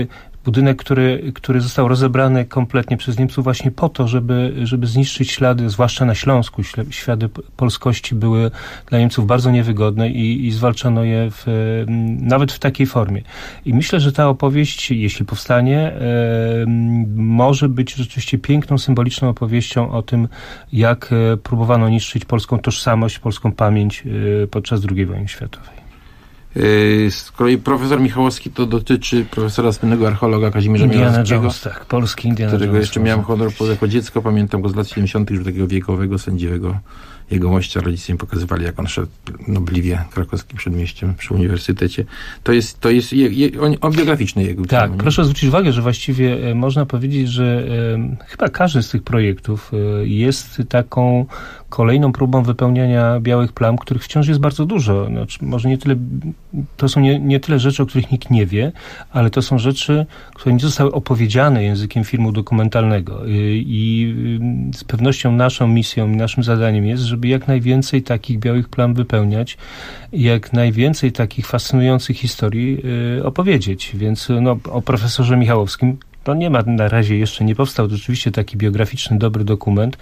Budynek, który został rozebrany kompletnie przez Niemców właśnie po to, żeby zniszczyć ślady, zwłaszcza na Śląsku. Ślady polskości były dla Niemców bardzo niewygodne i zwalczano je nawet w takiej formie. I myślę, że ta opowieść, jeśli powstanie, może być rzeczywiście piękną, symboliczną opowieścią o tym, jak próbowano niszczyć polską tożsamość, polską pamięć podczas II wojny światowej. Z kolei profesor Michałowski to dotyczy profesora słynnego archeologa Kazimierza Mielowskiego, tak, polski Indiana którego Jones, jeszcze miałem honor jako dziecko, pamiętam go z lat 70. już takiego wiekowego, sędziwego jegomościa. Rodzice mi pokazywali, jak on szedł nobliwie krakowskim przedmieściem przy uniwersytecie. To jest biograficzny jego. Tak, proszę zwrócić uwagę, że właściwie można powiedzieć, że chyba każdy z tych projektów jest taką kolejną próbą wypełniania białych plam, których wciąż jest bardzo dużo. Znaczy, może nie tyle, to są nie tyle rzeczy, o których nikt nie wie, ale to są rzeczy, które nie zostały opowiedziane językiem filmu dokumentalnego. I z pewnością naszą misją i naszym zadaniem jest, żeby jak najwięcej takich białych plam wypełniać, jak najwięcej takich fascynujących historii opowiedzieć. Więc o profesorze Michałowskim to nie ma na razie, jeszcze nie powstał rzeczywiście taki biograficzny, dobry dokument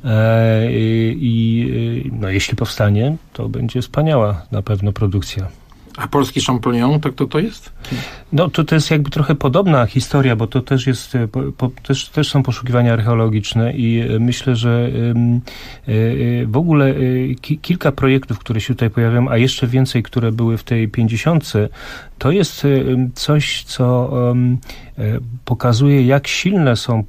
jeśli powstanie, to będzie wspaniała na pewno produkcja. A polski Champollion, tak to jest? No to jest jakby trochę podobna historia, bo to też jest, też są poszukiwania archeologiczne i myślę, że w ogóle kilka projektów, które się tutaj pojawiają, a jeszcze więcej, które były w tej 50, to jest coś, co pokazuje, jak silne są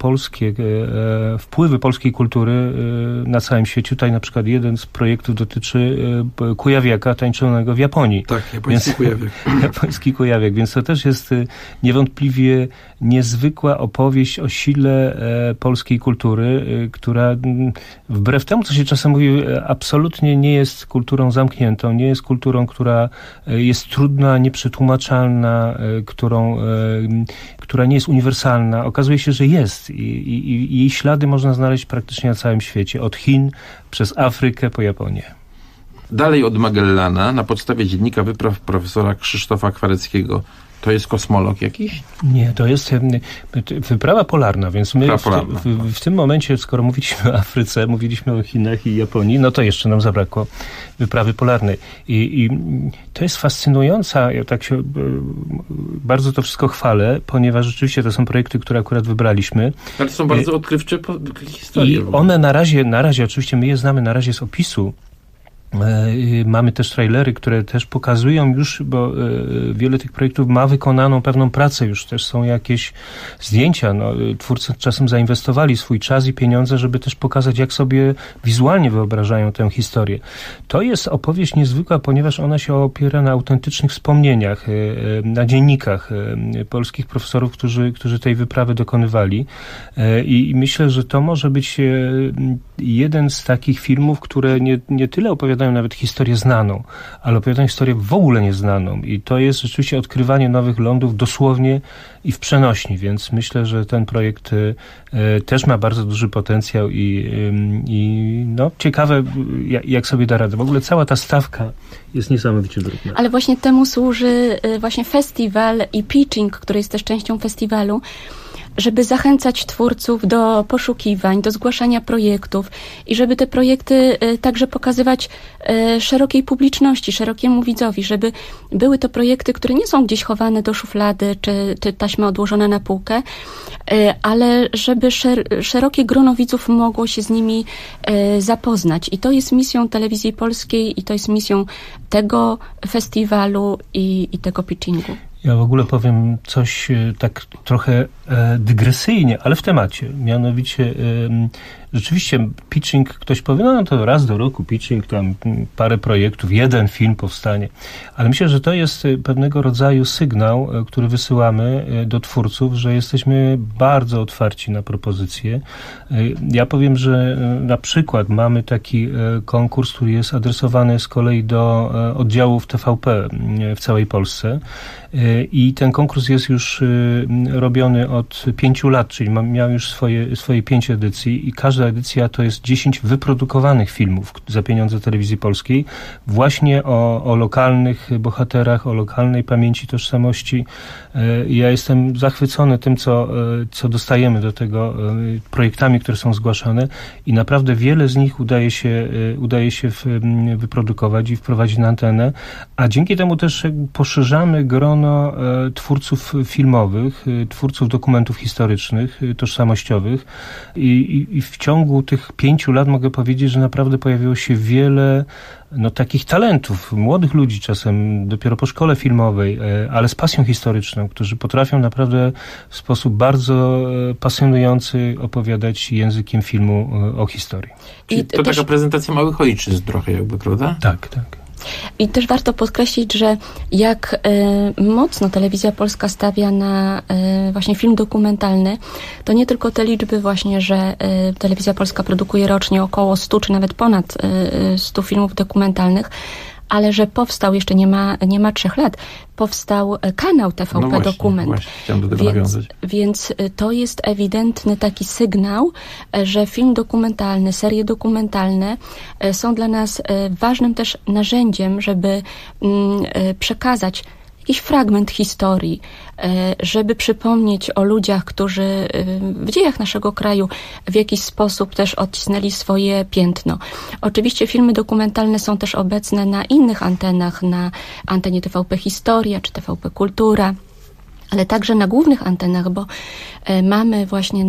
wpływy polskiej kultury na całym świecie. Tutaj na przykład jeden z projektów dotyczy kujawiaka tańczonego w Japonii. Tak, japoński kujawiak. Japoński kujawiak, więc to też jest niewątpliwie niezwykła opowieść o sile polskiej kultury, która wbrew temu, co się czasem mówi, absolutnie nie jest kulturą zamkniętą, nie jest kulturą, która jest trudna, nieprzetłumaczalna, która nie jest uniwersalna. Okazuje się, że jest i jej ślady można znaleźć praktycznie na całym świecie. Od Chin, przez Afrykę, po Japonię. Dalej od Magellana, na podstawie dziennika wypraw profesora Krzysztofa Kwareckiego. To jest kosmolog jakiś? Nie, to jest wyprawa polarna, więc my w tym momencie, skoro mówiliśmy o Afryce, mówiliśmy o Chinach i Japonii, no to jeszcze nam zabrakło wyprawy polarnej. I to jest fascynująca, ja tak się bardzo to wszystko chwalę, ponieważ rzeczywiście to są projekty, które akurat wybraliśmy. Ale to są bardzo odkrywcze historie. I one na razie, oczywiście my je znamy na razie z opisu. Mamy też trailery, które też pokazują już, bo wiele tych projektów ma wykonaną pewną pracę, już też są jakieś zdjęcia. Twórcy czasem zainwestowali swój czas i pieniądze, żeby też pokazać, jak sobie wizualnie wyobrażają tę historię. To jest opowieść niezwykła, ponieważ ona się opiera na autentycznych wspomnieniach, na dziennikach polskich profesorów, którzy tej wyprawy dokonywali. I myślę, że to może być jeden z takich filmów, które nie tyle opowiadają nawet historię znaną, ale opowiadają historię w ogóle nieznaną. I to jest rzeczywiście odkrywanie nowych lądów dosłownie i w przenośni, więc myślę, że ten projekt też ma bardzo duży potencjał i ciekawe, jak sobie da radę. W ogóle cała ta stawka jest niesamowicie trudna. Ale właśnie temu służy właśnie festiwal i pitching, który jest też częścią festiwalu, żeby zachęcać twórców do poszukiwań, do zgłaszania projektów i żeby te projekty także pokazywać szerokiej publiczności, szerokiemu widzowi, żeby były to projekty, które nie są gdzieś chowane do szuflady czy taśmy odłożone na półkę, ale żeby szerokie grono widzów mogło się z nimi zapoznać. I to jest misją Telewizji Polskiej i to jest misją tego festiwalu i tego pitchingu. Ja w ogóle powiem coś tak trochę dygresyjnie, ale w temacie. Mianowicie rzeczywiście pitching, ktoś powie, no to raz do roku pitching, tam parę projektów, jeden film powstanie. Ale myślę, że to jest pewnego rodzaju sygnał, który wysyłamy do twórców, że jesteśmy bardzo otwarci na propozycje. Ja powiem, że na przykład mamy taki konkurs, który jest adresowany z kolei do oddziałów TVP w całej Polsce. I ten konkurs jest już robiony od 5 lat, czyli miał już swoje 5 edycji i każde każda edycja to jest 10 wyprodukowanych filmów za pieniądze Telewizji Polskiej, właśnie o lokalnych bohaterach, o lokalnej pamięci, tożsamości. Ja jestem zachwycony tym, co dostajemy do tego, projektami, które są zgłaszane i naprawdę wiele z nich udaje się wyprodukować i wprowadzić na antenę, a dzięki temu też poszerzamy grono twórców filmowych, twórców dokumentów historycznych, tożsamościowych i w ciągu tych 5 lat mogę powiedzieć, że naprawdę pojawiło się wiele takich talentów, młodych ludzi czasem dopiero po szkole filmowej, ale z pasją historyczną, którzy potrafią naprawdę w sposób bardzo pasjonujący opowiadać językiem filmu o historii. Czyli to taka prezentacja małych ojczyzn trochę jakby, prawda? Tak. I też warto podkreślić, że jak mocno Telewizja Polska stawia na właśnie film dokumentalny, to nie tylko te liczby właśnie, że Telewizja Polska produkuje rocznie około 100 czy nawet ponad 100 filmów dokumentalnych, ale że powstał, jeszcze nie ma 3 lat, powstał kanał TVP Dokument. Właśnie, chciałem do tego nawiązać. Więc to jest ewidentny taki sygnał, że film dokumentalny, serie dokumentalne są dla nas ważnym też narzędziem, żeby przekazać jakiś fragment historii, żeby przypomnieć o ludziach, którzy w dziejach naszego kraju w jakiś sposób też odcisnęli swoje piętno. Oczywiście filmy dokumentalne są też obecne na innych antenach, na antenie TVP Historia czy TVP Kultura, ale także na głównych antenach, bo mamy właśnie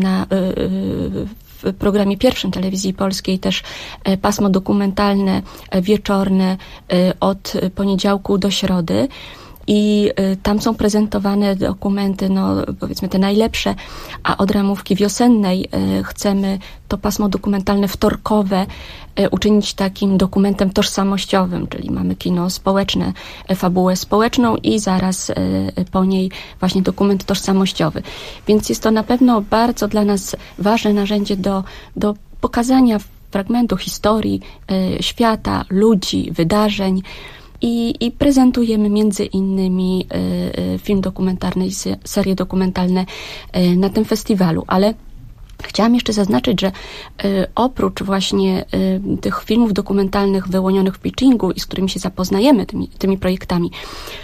w programie pierwszym Telewizji Polskiej też pasmo dokumentalne wieczorne od poniedziałku do środy. I tam są prezentowane dokumenty, powiedzmy te najlepsze, a od ramówki wiosennej chcemy to pasmo dokumentalne wtorkowe uczynić takim dokumentem tożsamościowym, czyli mamy kino społeczne, fabułę społeczną i zaraz po niej właśnie dokument tożsamościowy. Więc jest to na pewno bardzo dla nas ważne narzędzie do pokazania fragmentu historii, świata, ludzi, wydarzeń. I prezentujemy między innymi film dokumentalny i serie dokumentalne na tym festiwalu. Ale chciałam jeszcze zaznaczyć, że oprócz właśnie tych filmów dokumentalnych wyłonionych w pitchingu i z którymi się zapoznajemy, tymi projektami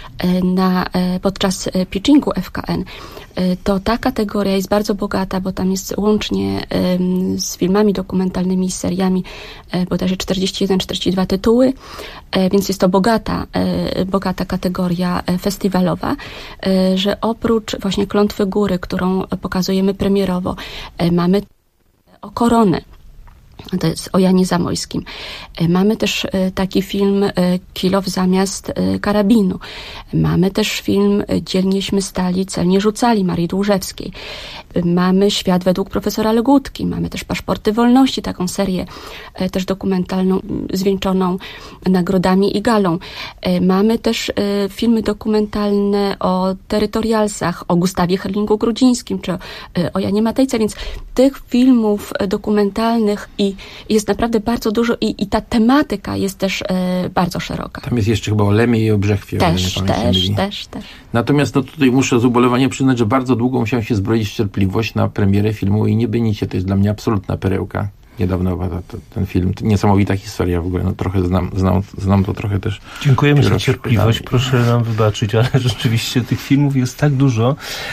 podczas pitchingu FKN, to ta kategoria jest bardzo bogata, bo tam jest łącznie z filmami dokumentalnymi i seriami bodajże 41-42 tytuły, więc jest to bogata kategoria festiwalowa, że oprócz właśnie Klątwy Góry, którą pokazujemy premierowo, mamy O koronę. To jest o Janie Zamojskim. Mamy też taki film Kilof zamiast karabinu. Mamy też film Dzielnieśmy stali, celnie rzucali Marii Dłużewskiej. Mamy Świat według profesora Legutki. Mamy też Paszporty wolności, taką serię też dokumentalną, zwieńczoną nagrodami i galą. Mamy też filmy dokumentalne o terytorialsach, o Gustawie Herlingu-Grudzińskim, czy o Janie Matejce, więc tych filmów dokumentalnych jest naprawdę bardzo dużo i ta tematyka jest też bardzo szeroka. Tam jest jeszcze chyba o Lemie i o Brzechwie. Też. Natomiast tutaj muszę z ubolewaniem przyznać, że bardzo długo musiałem się zbroić w cierpliwość na premierę filmu i Nie bynicie. To jest dla mnie absolutna perełka. Niedawno ten film, niesamowita historia w ogóle, trochę znam to trochę też. Dziękujemy za cierpliwość, proszę nam wybaczyć, ale rzeczywiście tych filmów jest tak dużo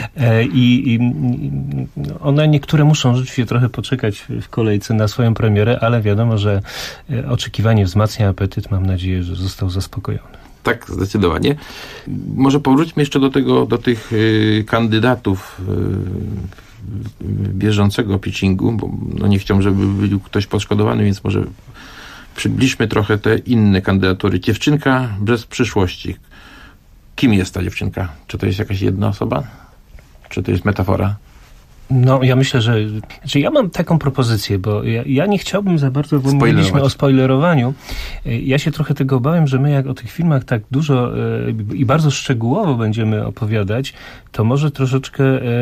i one niektóre muszą rzeczywiście trochę poczekać w kolejce na swoją premierę, ale wiadomo, że oczekiwanie wzmacnia apetyt, mam nadzieję, że został zaspokojony. Tak, zdecydowanie. Może powróćmy jeszcze do tych kandydatów bieżącego pitchingu, bo nie chciałbym, żeby był ktoś poszkodowany, więc może przybliżmy trochę te inne kandydatury. Dziewczynka bez przyszłości. Kim jest ta dziewczynka? Czy to jest jakaś jedna osoba? Czy to jest metafora? No, ja myślę, że ja mam taką propozycję, bo ja nie chciałbym za bardzo, bo mówiliśmy o spoilerowaniu. Ja się trochę tego obałem, że my jak o tych filmach tak dużo i bardzo szczegółowo będziemy opowiadać, to może troszeczkę,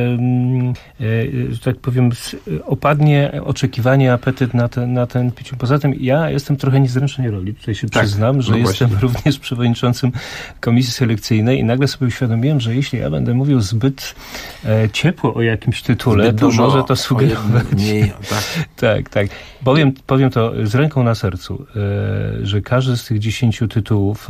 że tak powiem, opadnie oczekiwanie, apetyt na ten pitching. Poza tym ja jestem trochę niezręcznej roli. Tutaj się przyznam, że jestem również przewodniczącym komisji selekcyjnej i nagle sobie uświadomiłem, że jeśli ja będę mówił zbyt ciepło o jakimś tytule, ogóle, to może to sugerować. Tak. Powiem to z ręką na sercu, że każdy z tych 10 tytułów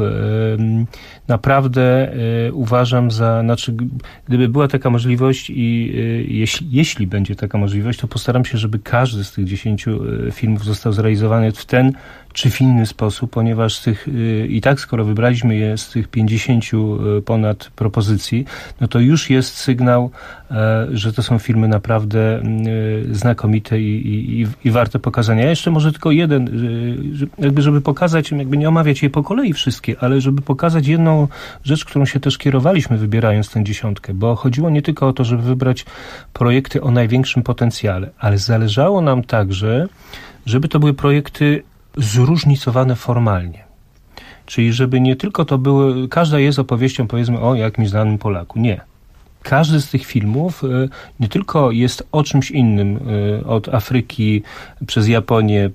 naprawdę uważam gdyby była taka możliwość i jeśli będzie taka możliwość, to postaram się, żeby każdy z tych 10 filmów został zrealizowany w ten czy w inny sposób, ponieważ skoro wybraliśmy je z tych 50 ponad propozycji, no to już jest sygnał, że to są filmy naprawdę znakomite i warte pokazania. Ja jeszcze może tylko jeden, żeby pokazać, nie omawiać je po kolei wszystkie, ale żeby pokazać jedną rzecz, którą się też kierowaliśmy, wybierając tę 10, bo chodziło nie tylko o to, żeby wybrać projekty o największym potencjale, ale zależało nam także, żeby to były projekty zróżnicowane formalnie. Czyli żeby nie tylko to były, każda jest opowieścią, powiedzmy, o jakimś znanym Polaku. Nie. Każdy z tych filmów nie tylko jest o czymś innym, od Afryki przez Japonię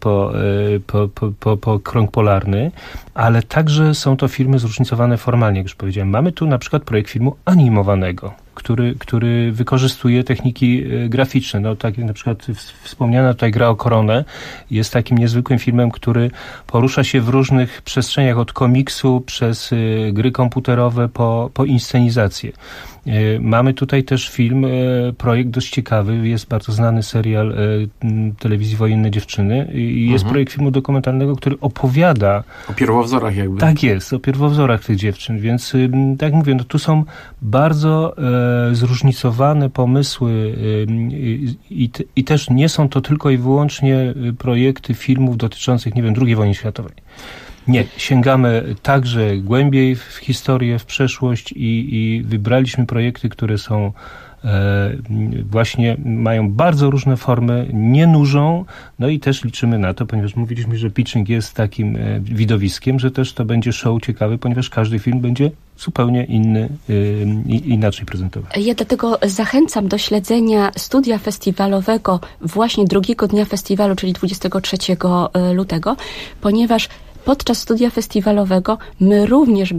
po krąg polarny, ale także są to filmy zróżnicowane formalnie, jak już powiedziałem. Mamy tu na przykład projekt filmu animowanego, który wykorzystuje techniki graficzne. No, tak jak na przykład wspomniana tutaj Gra o koronę jest takim niezwykłym filmem, który porusza się w różnych przestrzeniach, od komiksu przez gry komputerowe po inscenizację. Mamy tutaj też projekt dość ciekawy, jest bardzo znany serial telewizji Wojenne Dziewczyny i jest projekt filmu dokumentalnego, który opowiada o pierwowzorach jakby. Tak jest, o pierwowzorach tych dziewczyn, więc tak jak mówię, no tu są bardzo zróżnicowane pomysły i też nie są to tylko i wyłącznie projekty filmów dotyczących, II wojny światowej. Nie, sięgamy także głębiej w historię, w przeszłość i wybraliśmy projekty, które są właśnie mają bardzo różne formy, nie nużą, no i też liczymy na to, ponieważ mówiliśmy, że pitching jest takim widowiskiem, że też to będzie show ciekawy, ponieważ każdy film będzie zupełnie inny, inaczej prezentowany. Ja dlatego zachęcam do śledzenia studia festiwalowego właśnie drugiego dnia festiwalu, czyli 23 lutego, ponieważ podczas studia festiwalowego my również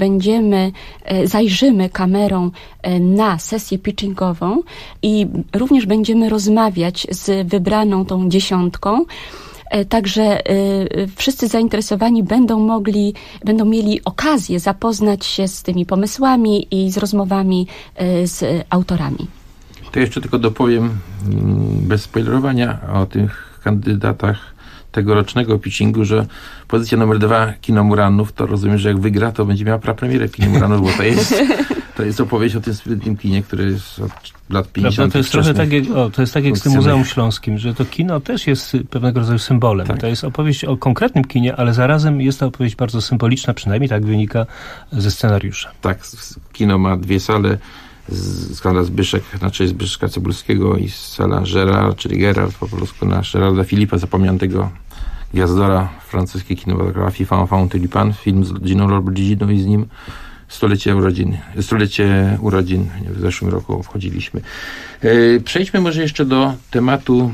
zajrzymy kamerą na sesję pitchingową i również będziemy rozmawiać z wybraną tą 10. Także wszyscy zainteresowani będą mieli okazję zapoznać się z tymi pomysłami i z rozmowami z autorami. To jeszcze tylko dopowiem bez spoilerowania o tych kandydatach tegorocznego pitchingu, że pozycja numer 2 Kino Muranów, to rozumiem, że jak wygra, to będzie miała prapremierę Kino Muranów, bo to jest opowieść o tym sprytnym kinie, które jest od lat 50. To jest trochę tak jak z tym Muzeum Śląskim, że to kino też jest pewnego rodzaju symbolem. Tak. To jest opowieść o konkretnym kinie, ale zarazem jest to opowieść bardzo symboliczna, przynajmniej tak wynika ze scenariusza. Tak, kino ma 2 sale, skala Zbyszka Cybulskiego i sala Gerard, czyli Gerard po polsku na Gerarda Filipa, zapomnianego gwiazdora francuskiej kinematografii, Fanfan Tulipan, film z Giną Lordziną i z nim stulecie urodzin w zeszłym roku obchodziliśmy. Przejdźmy może jeszcze do tematu,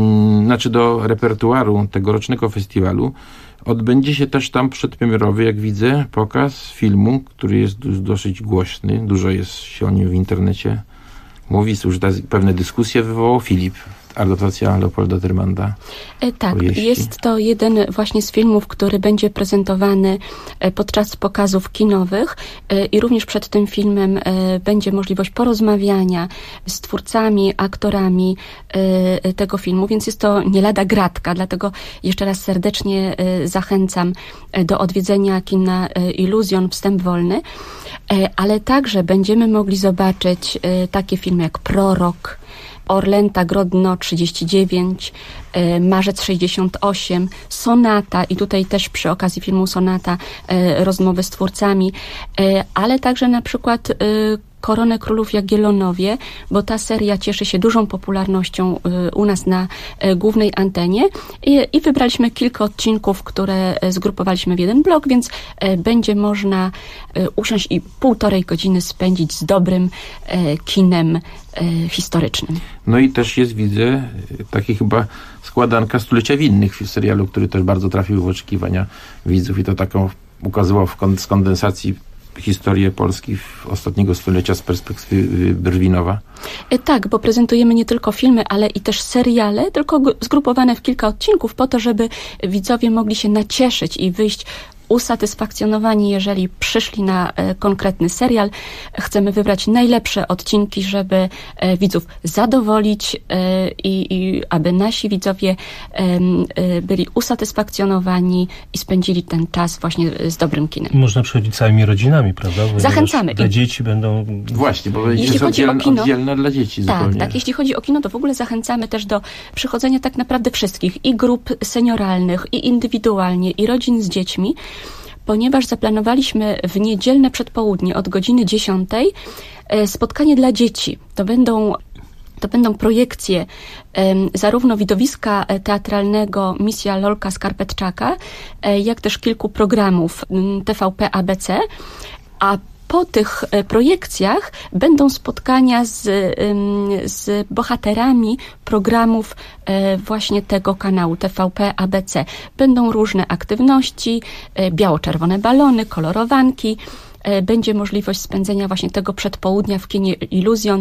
do repertuaru tegorocznego festiwalu. Odbędzie się też tam przedpremierowy, jak widzę, pokaz filmu, który jest dosyć głośny. Dużo się o nim w internecie mówi, już pewne dyskusje wywołał. Filip, adaptacja Leopolda Tyrmanda. Tak, jest to jeden właśnie z filmów, który będzie prezentowany podczas pokazów kinowych i również przed tym filmem będzie możliwość porozmawiania z twórcami, aktorami tego filmu, więc jest to nie lada gratka, dlatego jeszcze raz serdecznie zachęcam do odwiedzenia kina Iluzjon, wstęp wolny, ale także będziemy mogli zobaczyć takie filmy jak Prorok, Orlęta Grodno 39, Marzec 68, Sonata i tutaj też przy okazji filmu Sonata rozmowy z twórcami, ale także na przykład Koronę Królów Jagiellonowie, bo ta seria cieszy się dużą popularnością u nas na głównej antenie i wybraliśmy kilka odcinków, które zgrupowaliśmy w jeden blok, więc będzie można usiąść i 1,5 godziny spędzić z dobrym kinem historycznym. No i też jest, widzę, takie chyba składanka Stulecia Winnych w serialu, który też bardzo trafił w oczekiwania widzów i to taką ukazywał w kondensacji historię Polski w ostatniego stulecia z perspektywy Brwinowa? Tak, bo prezentujemy nie tylko filmy, ale i też seriale, tylko zgrupowane w kilka odcinków po to, żeby widzowie mogli się nacieszyć i wyjść usatysfakcjonowani, jeżeli przyszli na konkretny serial. Chcemy wybrać najlepsze odcinki, żeby widzów zadowolić i aby nasi widzowie byli usatysfakcjonowani i spędzili ten czas właśnie z dobrym kinem. Można przychodzić całymi rodzinami, prawda? Bo zachęcamy. Dla dzieci będą... Właśnie, bo jeśli chodzi o kino, oddzielne dla dzieci zupełnie. Tak, jeśli chodzi o kino, to w ogóle zachęcamy też do przychodzenia tak naprawdę wszystkich, i grup senioralnych, i indywidualnie, i rodzin z dziećmi, ponieważ zaplanowaliśmy w niedzielne przedpołudnie od godziny 10 spotkanie dla dzieci. To będą projekcje zarówno widowiska teatralnego Misja Lolka Skarpetczaka, jak też kilku programów TVP ABC, a po tych projekcjach będą spotkania z bohaterami programów właśnie tego kanału TVP ABC. Będą różne aktywności, biało-czerwone balony, kolorowanki. Będzie możliwość spędzenia właśnie tego przedpołudnia w kinie Iluzjon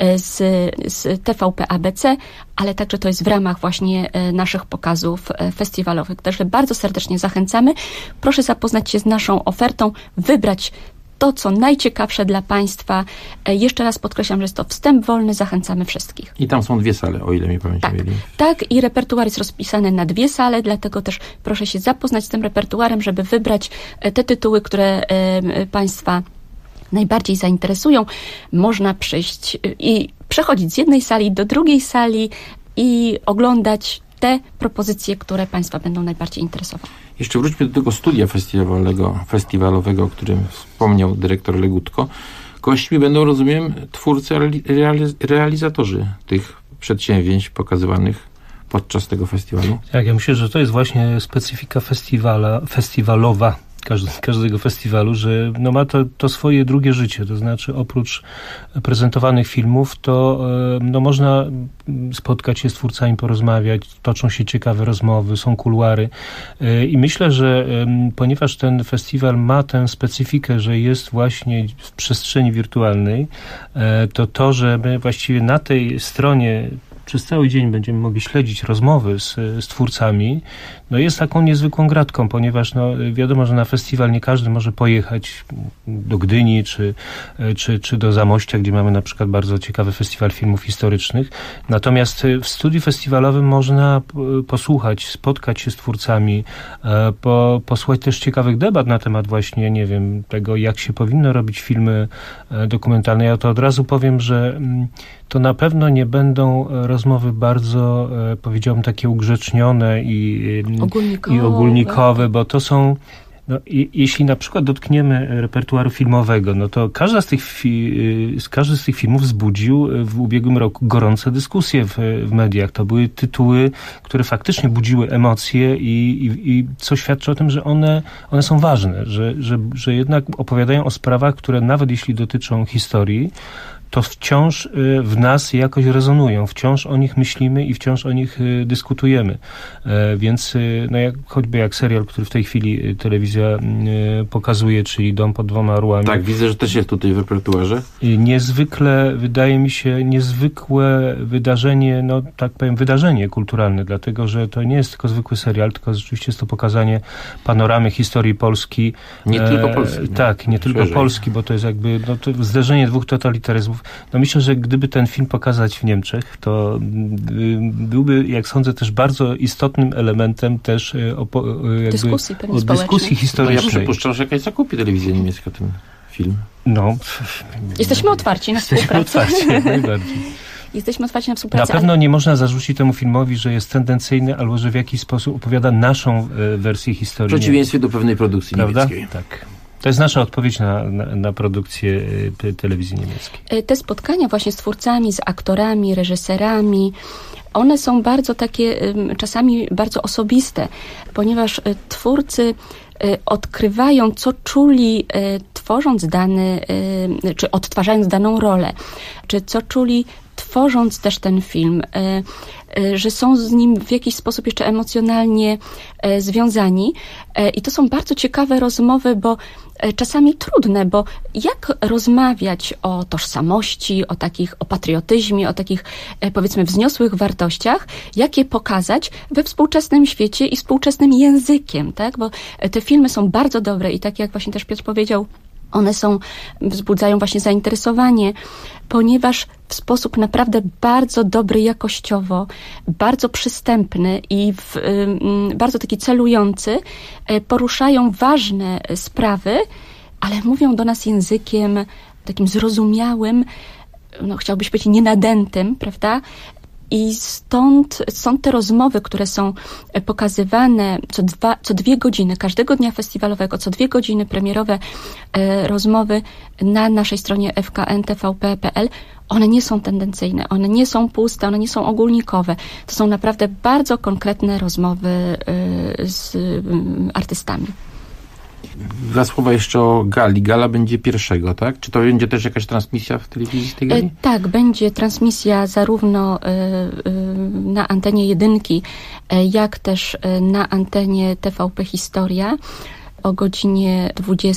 z TVP ABC, ale także to jest w ramach właśnie naszych pokazów festiwalowych. Także bardzo serdecznie zachęcamy. Proszę zapoznać się z naszą ofertą, wybrać to, co najciekawsze dla Państwa. Jeszcze raz podkreślam, że jest to wstęp wolny, zachęcamy wszystkich. I tam są 2 sale, o ile mi pamięć mieli. Tak, i repertuar jest rozpisany na 2 sale, dlatego też proszę się zapoznać z tym repertuarem, żeby wybrać te tytuły, które Państwa najbardziej zainteresują. Można przyjść i przechodzić z jednej sali do drugiej sali i oglądać te propozycje, które Państwa będą najbardziej interesowały. Jeszcze wróćmy do tego studia festiwalowego, o którym wspomniał dyrektor Legutko. Gośćmi będą, rozumiem, twórcy, realizatorzy tych przedsięwzięć pokazywanych podczas tego festiwalu. Tak, ja myślę, że to jest właśnie specyfika festiwalowa każdego festiwalu, że no ma to swoje drugie życie, to znaczy oprócz prezentowanych filmów, to no można spotkać się z twórcami, porozmawiać, toczą się ciekawe rozmowy, są kuluary i myślę, że ponieważ ten festiwal ma tę specyfikę, że jest właśnie w przestrzeni wirtualnej, to, że my właściwie na tej stronie przez cały dzień będziemy mogli śledzić rozmowy z twórcami, no jest taką niezwykłą gratką, ponieważ no wiadomo, że na festiwal nie każdy może pojechać do Gdyni czy do Zamościa, gdzie mamy na przykład bardzo ciekawy festiwal filmów historycznych. Natomiast w studiu festiwalowym można posłuchać, spotkać się z twórcami, posłuchać też ciekawych debat na temat właśnie, nie wiem, tego, jak się powinno robić filmy dokumentalne. Ja to od razu powiem, że to na pewno nie będą rozmowy bardzo, powiedziałbym, takie ugrzecznione i ogólnikowe, bo to są... No, jeśli na przykład dotkniemy repertuaru filmowego, no to każdy z tych filmów wzbudził w ubiegłym roku gorące dyskusje w mediach. To były tytuły, które faktycznie budziły emocje i co świadczy o tym, że one są ważne, że jednak opowiadają o sprawach, które nawet jeśli dotyczą historii, to wciąż w nas jakoś rezonują, wciąż o nich myślimy i wciąż o nich dyskutujemy. Więc no choćby jak serial, który w tej chwili telewizja pokazuje, czyli Dom pod 2 orłami. Tak, widzę, że też jest tutaj w repertuarze. Wydaje mi się, niezwykłe wydarzenie, no tak powiem, wydarzenie kulturalne, dlatego, że to nie jest tylko zwykły serial, tylko rzeczywiście jest to pokazanie panoramy historii Polski. Nie tylko Polski. Tak, nie tylko Polski, bo to jest jakby to zderzenie 2 totalitaryzmów. No myślę, że gdyby ten film pokazać w Niemczech, to byłby, jak sądzę, też bardzo istotnym elementem też dyskusji historycznej. No ja przypuszczam, że jakaś zakupi telewizja niemiecka ten film. No. Jesteśmy otwarci na współpracę. Najbardziej. Jesteśmy otwarci na współpracę. Na pewno nie można zarzucić temu filmowi, że jest tendencyjny albo że w jakiś sposób opowiada naszą wersję historii. W przeciwieństwie do pewnej produkcji niemieckiej. Tak. To jest nasza odpowiedź na produkcję telewizji niemieckiej. Te spotkania właśnie z twórcami, z aktorami, reżyserami, one są bardzo takie, czasami bardzo osobiste, ponieważ twórcy odkrywają, co czuli tworząc czy odtwarzając daną rolę, czy co czuli tworząc też ten film, że są z nim w jakiś sposób jeszcze emocjonalnie związani. I to są bardzo ciekawe rozmowy, bo czasami trudne, bo jak rozmawiać o tożsamości, o patriotyzmie, o takich powiedzmy wzniosłych wartościach, jak je pokazać we współczesnym świecie i współczesnym językiem, tak? Bo te filmy są bardzo dobre i tak jak właśnie też Piotr powiedział, one wzbudzają właśnie zainteresowanie, ponieważ w sposób naprawdę bardzo dobry jakościowo, bardzo przystępny i bardzo taki celujący poruszają ważne sprawy, ale mówią do nas językiem takim zrozumiałym, chciałbyś powiedzieć nienadętym, prawda? I stąd te rozmowy, które są pokazywane co 2 godziny, każdego dnia festiwalowego, co 2 godziny premierowe rozmowy na naszej stronie fkn.tvp.pl, one nie są tendencyjne, one nie są puste, one nie są ogólnikowe. To są naprawdę bardzo konkretne rozmowy z artystami. 2 słowa jeszcze o gali. Gala będzie 1, tak? Czy to będzie też jakaś transmisja w telewizji z tej gali? Tak, będzie transmisja zarówno na antenie 1, jak też na antenie TVP Historia o godzinie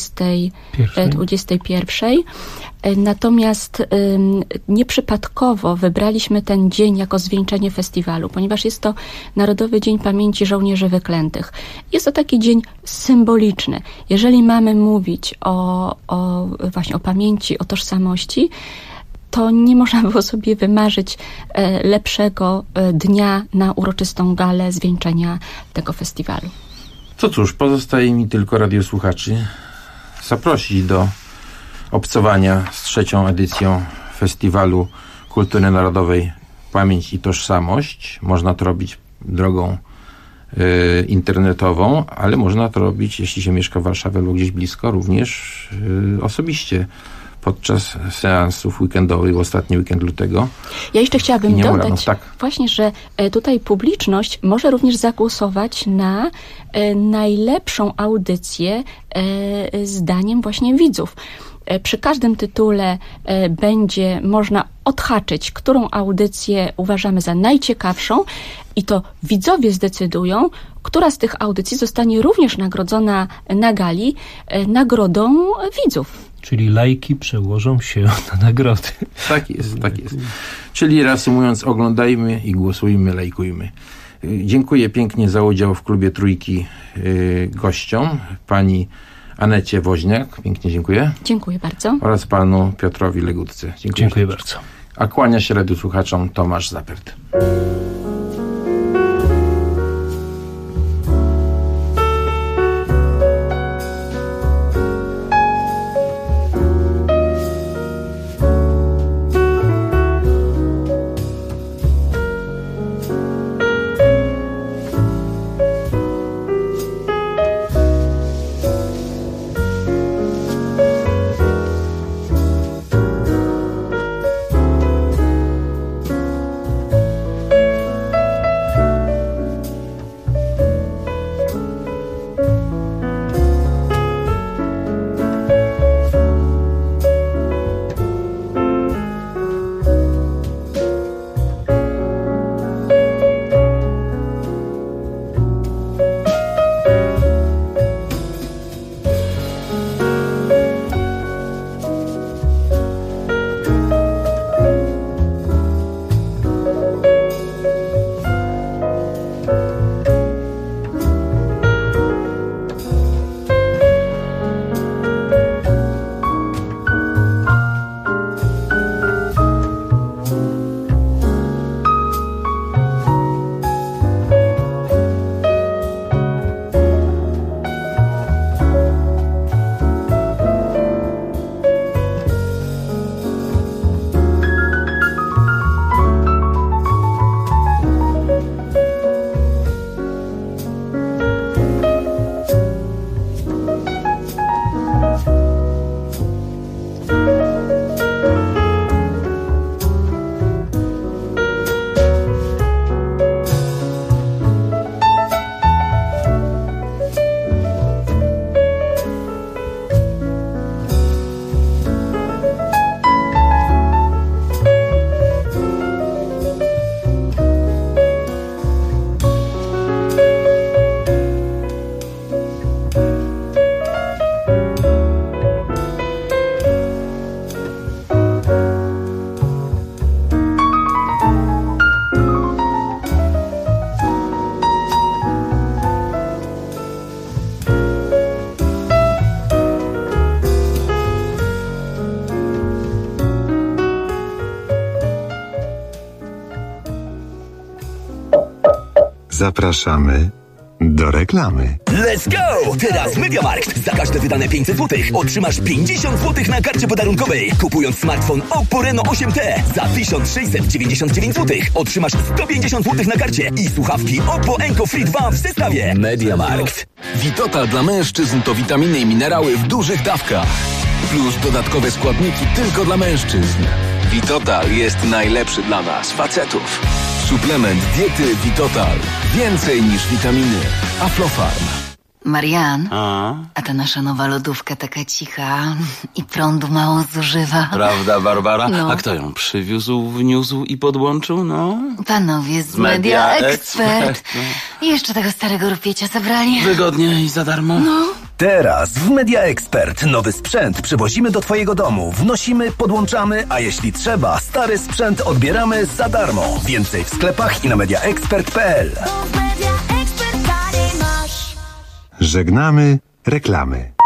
21. Natomiast nieprzypadkowo wybraliśmy ten dzień jako zwieńczenie festiwalu, ponieważ jest to Narodowy Dzień Pamięci Żołnierzy Wyklętych. Jest to taki dzień symboliczny. Jeżeli mamy mówić właśnie o pamięci, o tożsamości, to nie można było sobie wymarzyć lepszego dnia na uroczystą galę zwieńczenia tego festiwalu. To cóż, pozostaje mi tylko radiosłuchaczy zaprosić do obcowania z 3. edycją Festiwalu Kultury Narodowej Pamięć i Tożsamość. Można to robić drogą internetową, ale można to robić, jeśli się mieszka w Warszawie albo gdzieś blisko, również osobiście podczas seansów weekendowych w ostatni weekend lutego. Ja jeszcze chciałabym dodać właśnie, że tutaj publiczność może również zagłosować na najlepszą audycję zdaniem właśnie widzów. Przy każdym tytule będzie można odhaczyć, którą audycję uważamy za najciekawszą i to widzowie zdecydują, która z tych audycji zostanie również nagrodzona na gali nagrodą widzów. Czyli lajki przełożą się na nagrody. Tak jest. Czyli reasumując, oglądajmy i głosujmy, lajkujmy. Dziękuję pięknie za udział w klubie Trójki gościom. Pani Anecie Woźniak, pięknie dziękuję. Dziękuję bardzo. Oraz panu Piotrowi Legutce. Dziękuję bardzo. A kłania się radiosłuchaczom Tomasz Zapert. Zapraszamy do reklamy. Let's go! Teraz MediaMarkt. Za każde wydane 500 zł otrzymasz 50 zł na karcie podarunkowej. Kupując smartfon Oppo Reno 8T za 1699 zł otrzymasz 150 zł na karcie i słuchawki Oppo Enco Free 2 w zestawie. MediaMarkt. Vitotal dla mężczyzn to witaminy i minerały w dużych dawkach. Plus dodatkowe składniki tylko dla mężczyzn. Vitotal jest najlepszy dla nas, facetów. Suplement diety Vitotal. Więcej niż witaminy. Aflofarm. Marian, a ta nasza nowa lodówka taka cicha i prądu mało zużywa. Prawda, Barbara? No. A kto ją przywiózł, wniósł i podłączył, no? Panowie z Media Expert. I jeszcze tego starego rupiecia zabrali. Wygodnie i za darmo. No. Teraz w Media Expert nowy sprzęt przywozimy do twojego domu, wnosimy, podłączamy, a jeśli trzeba, stary sprzęt odbieramy za darmo. Więcej w sklepach i na mediaexpert.pl. Żegnamy reklamy.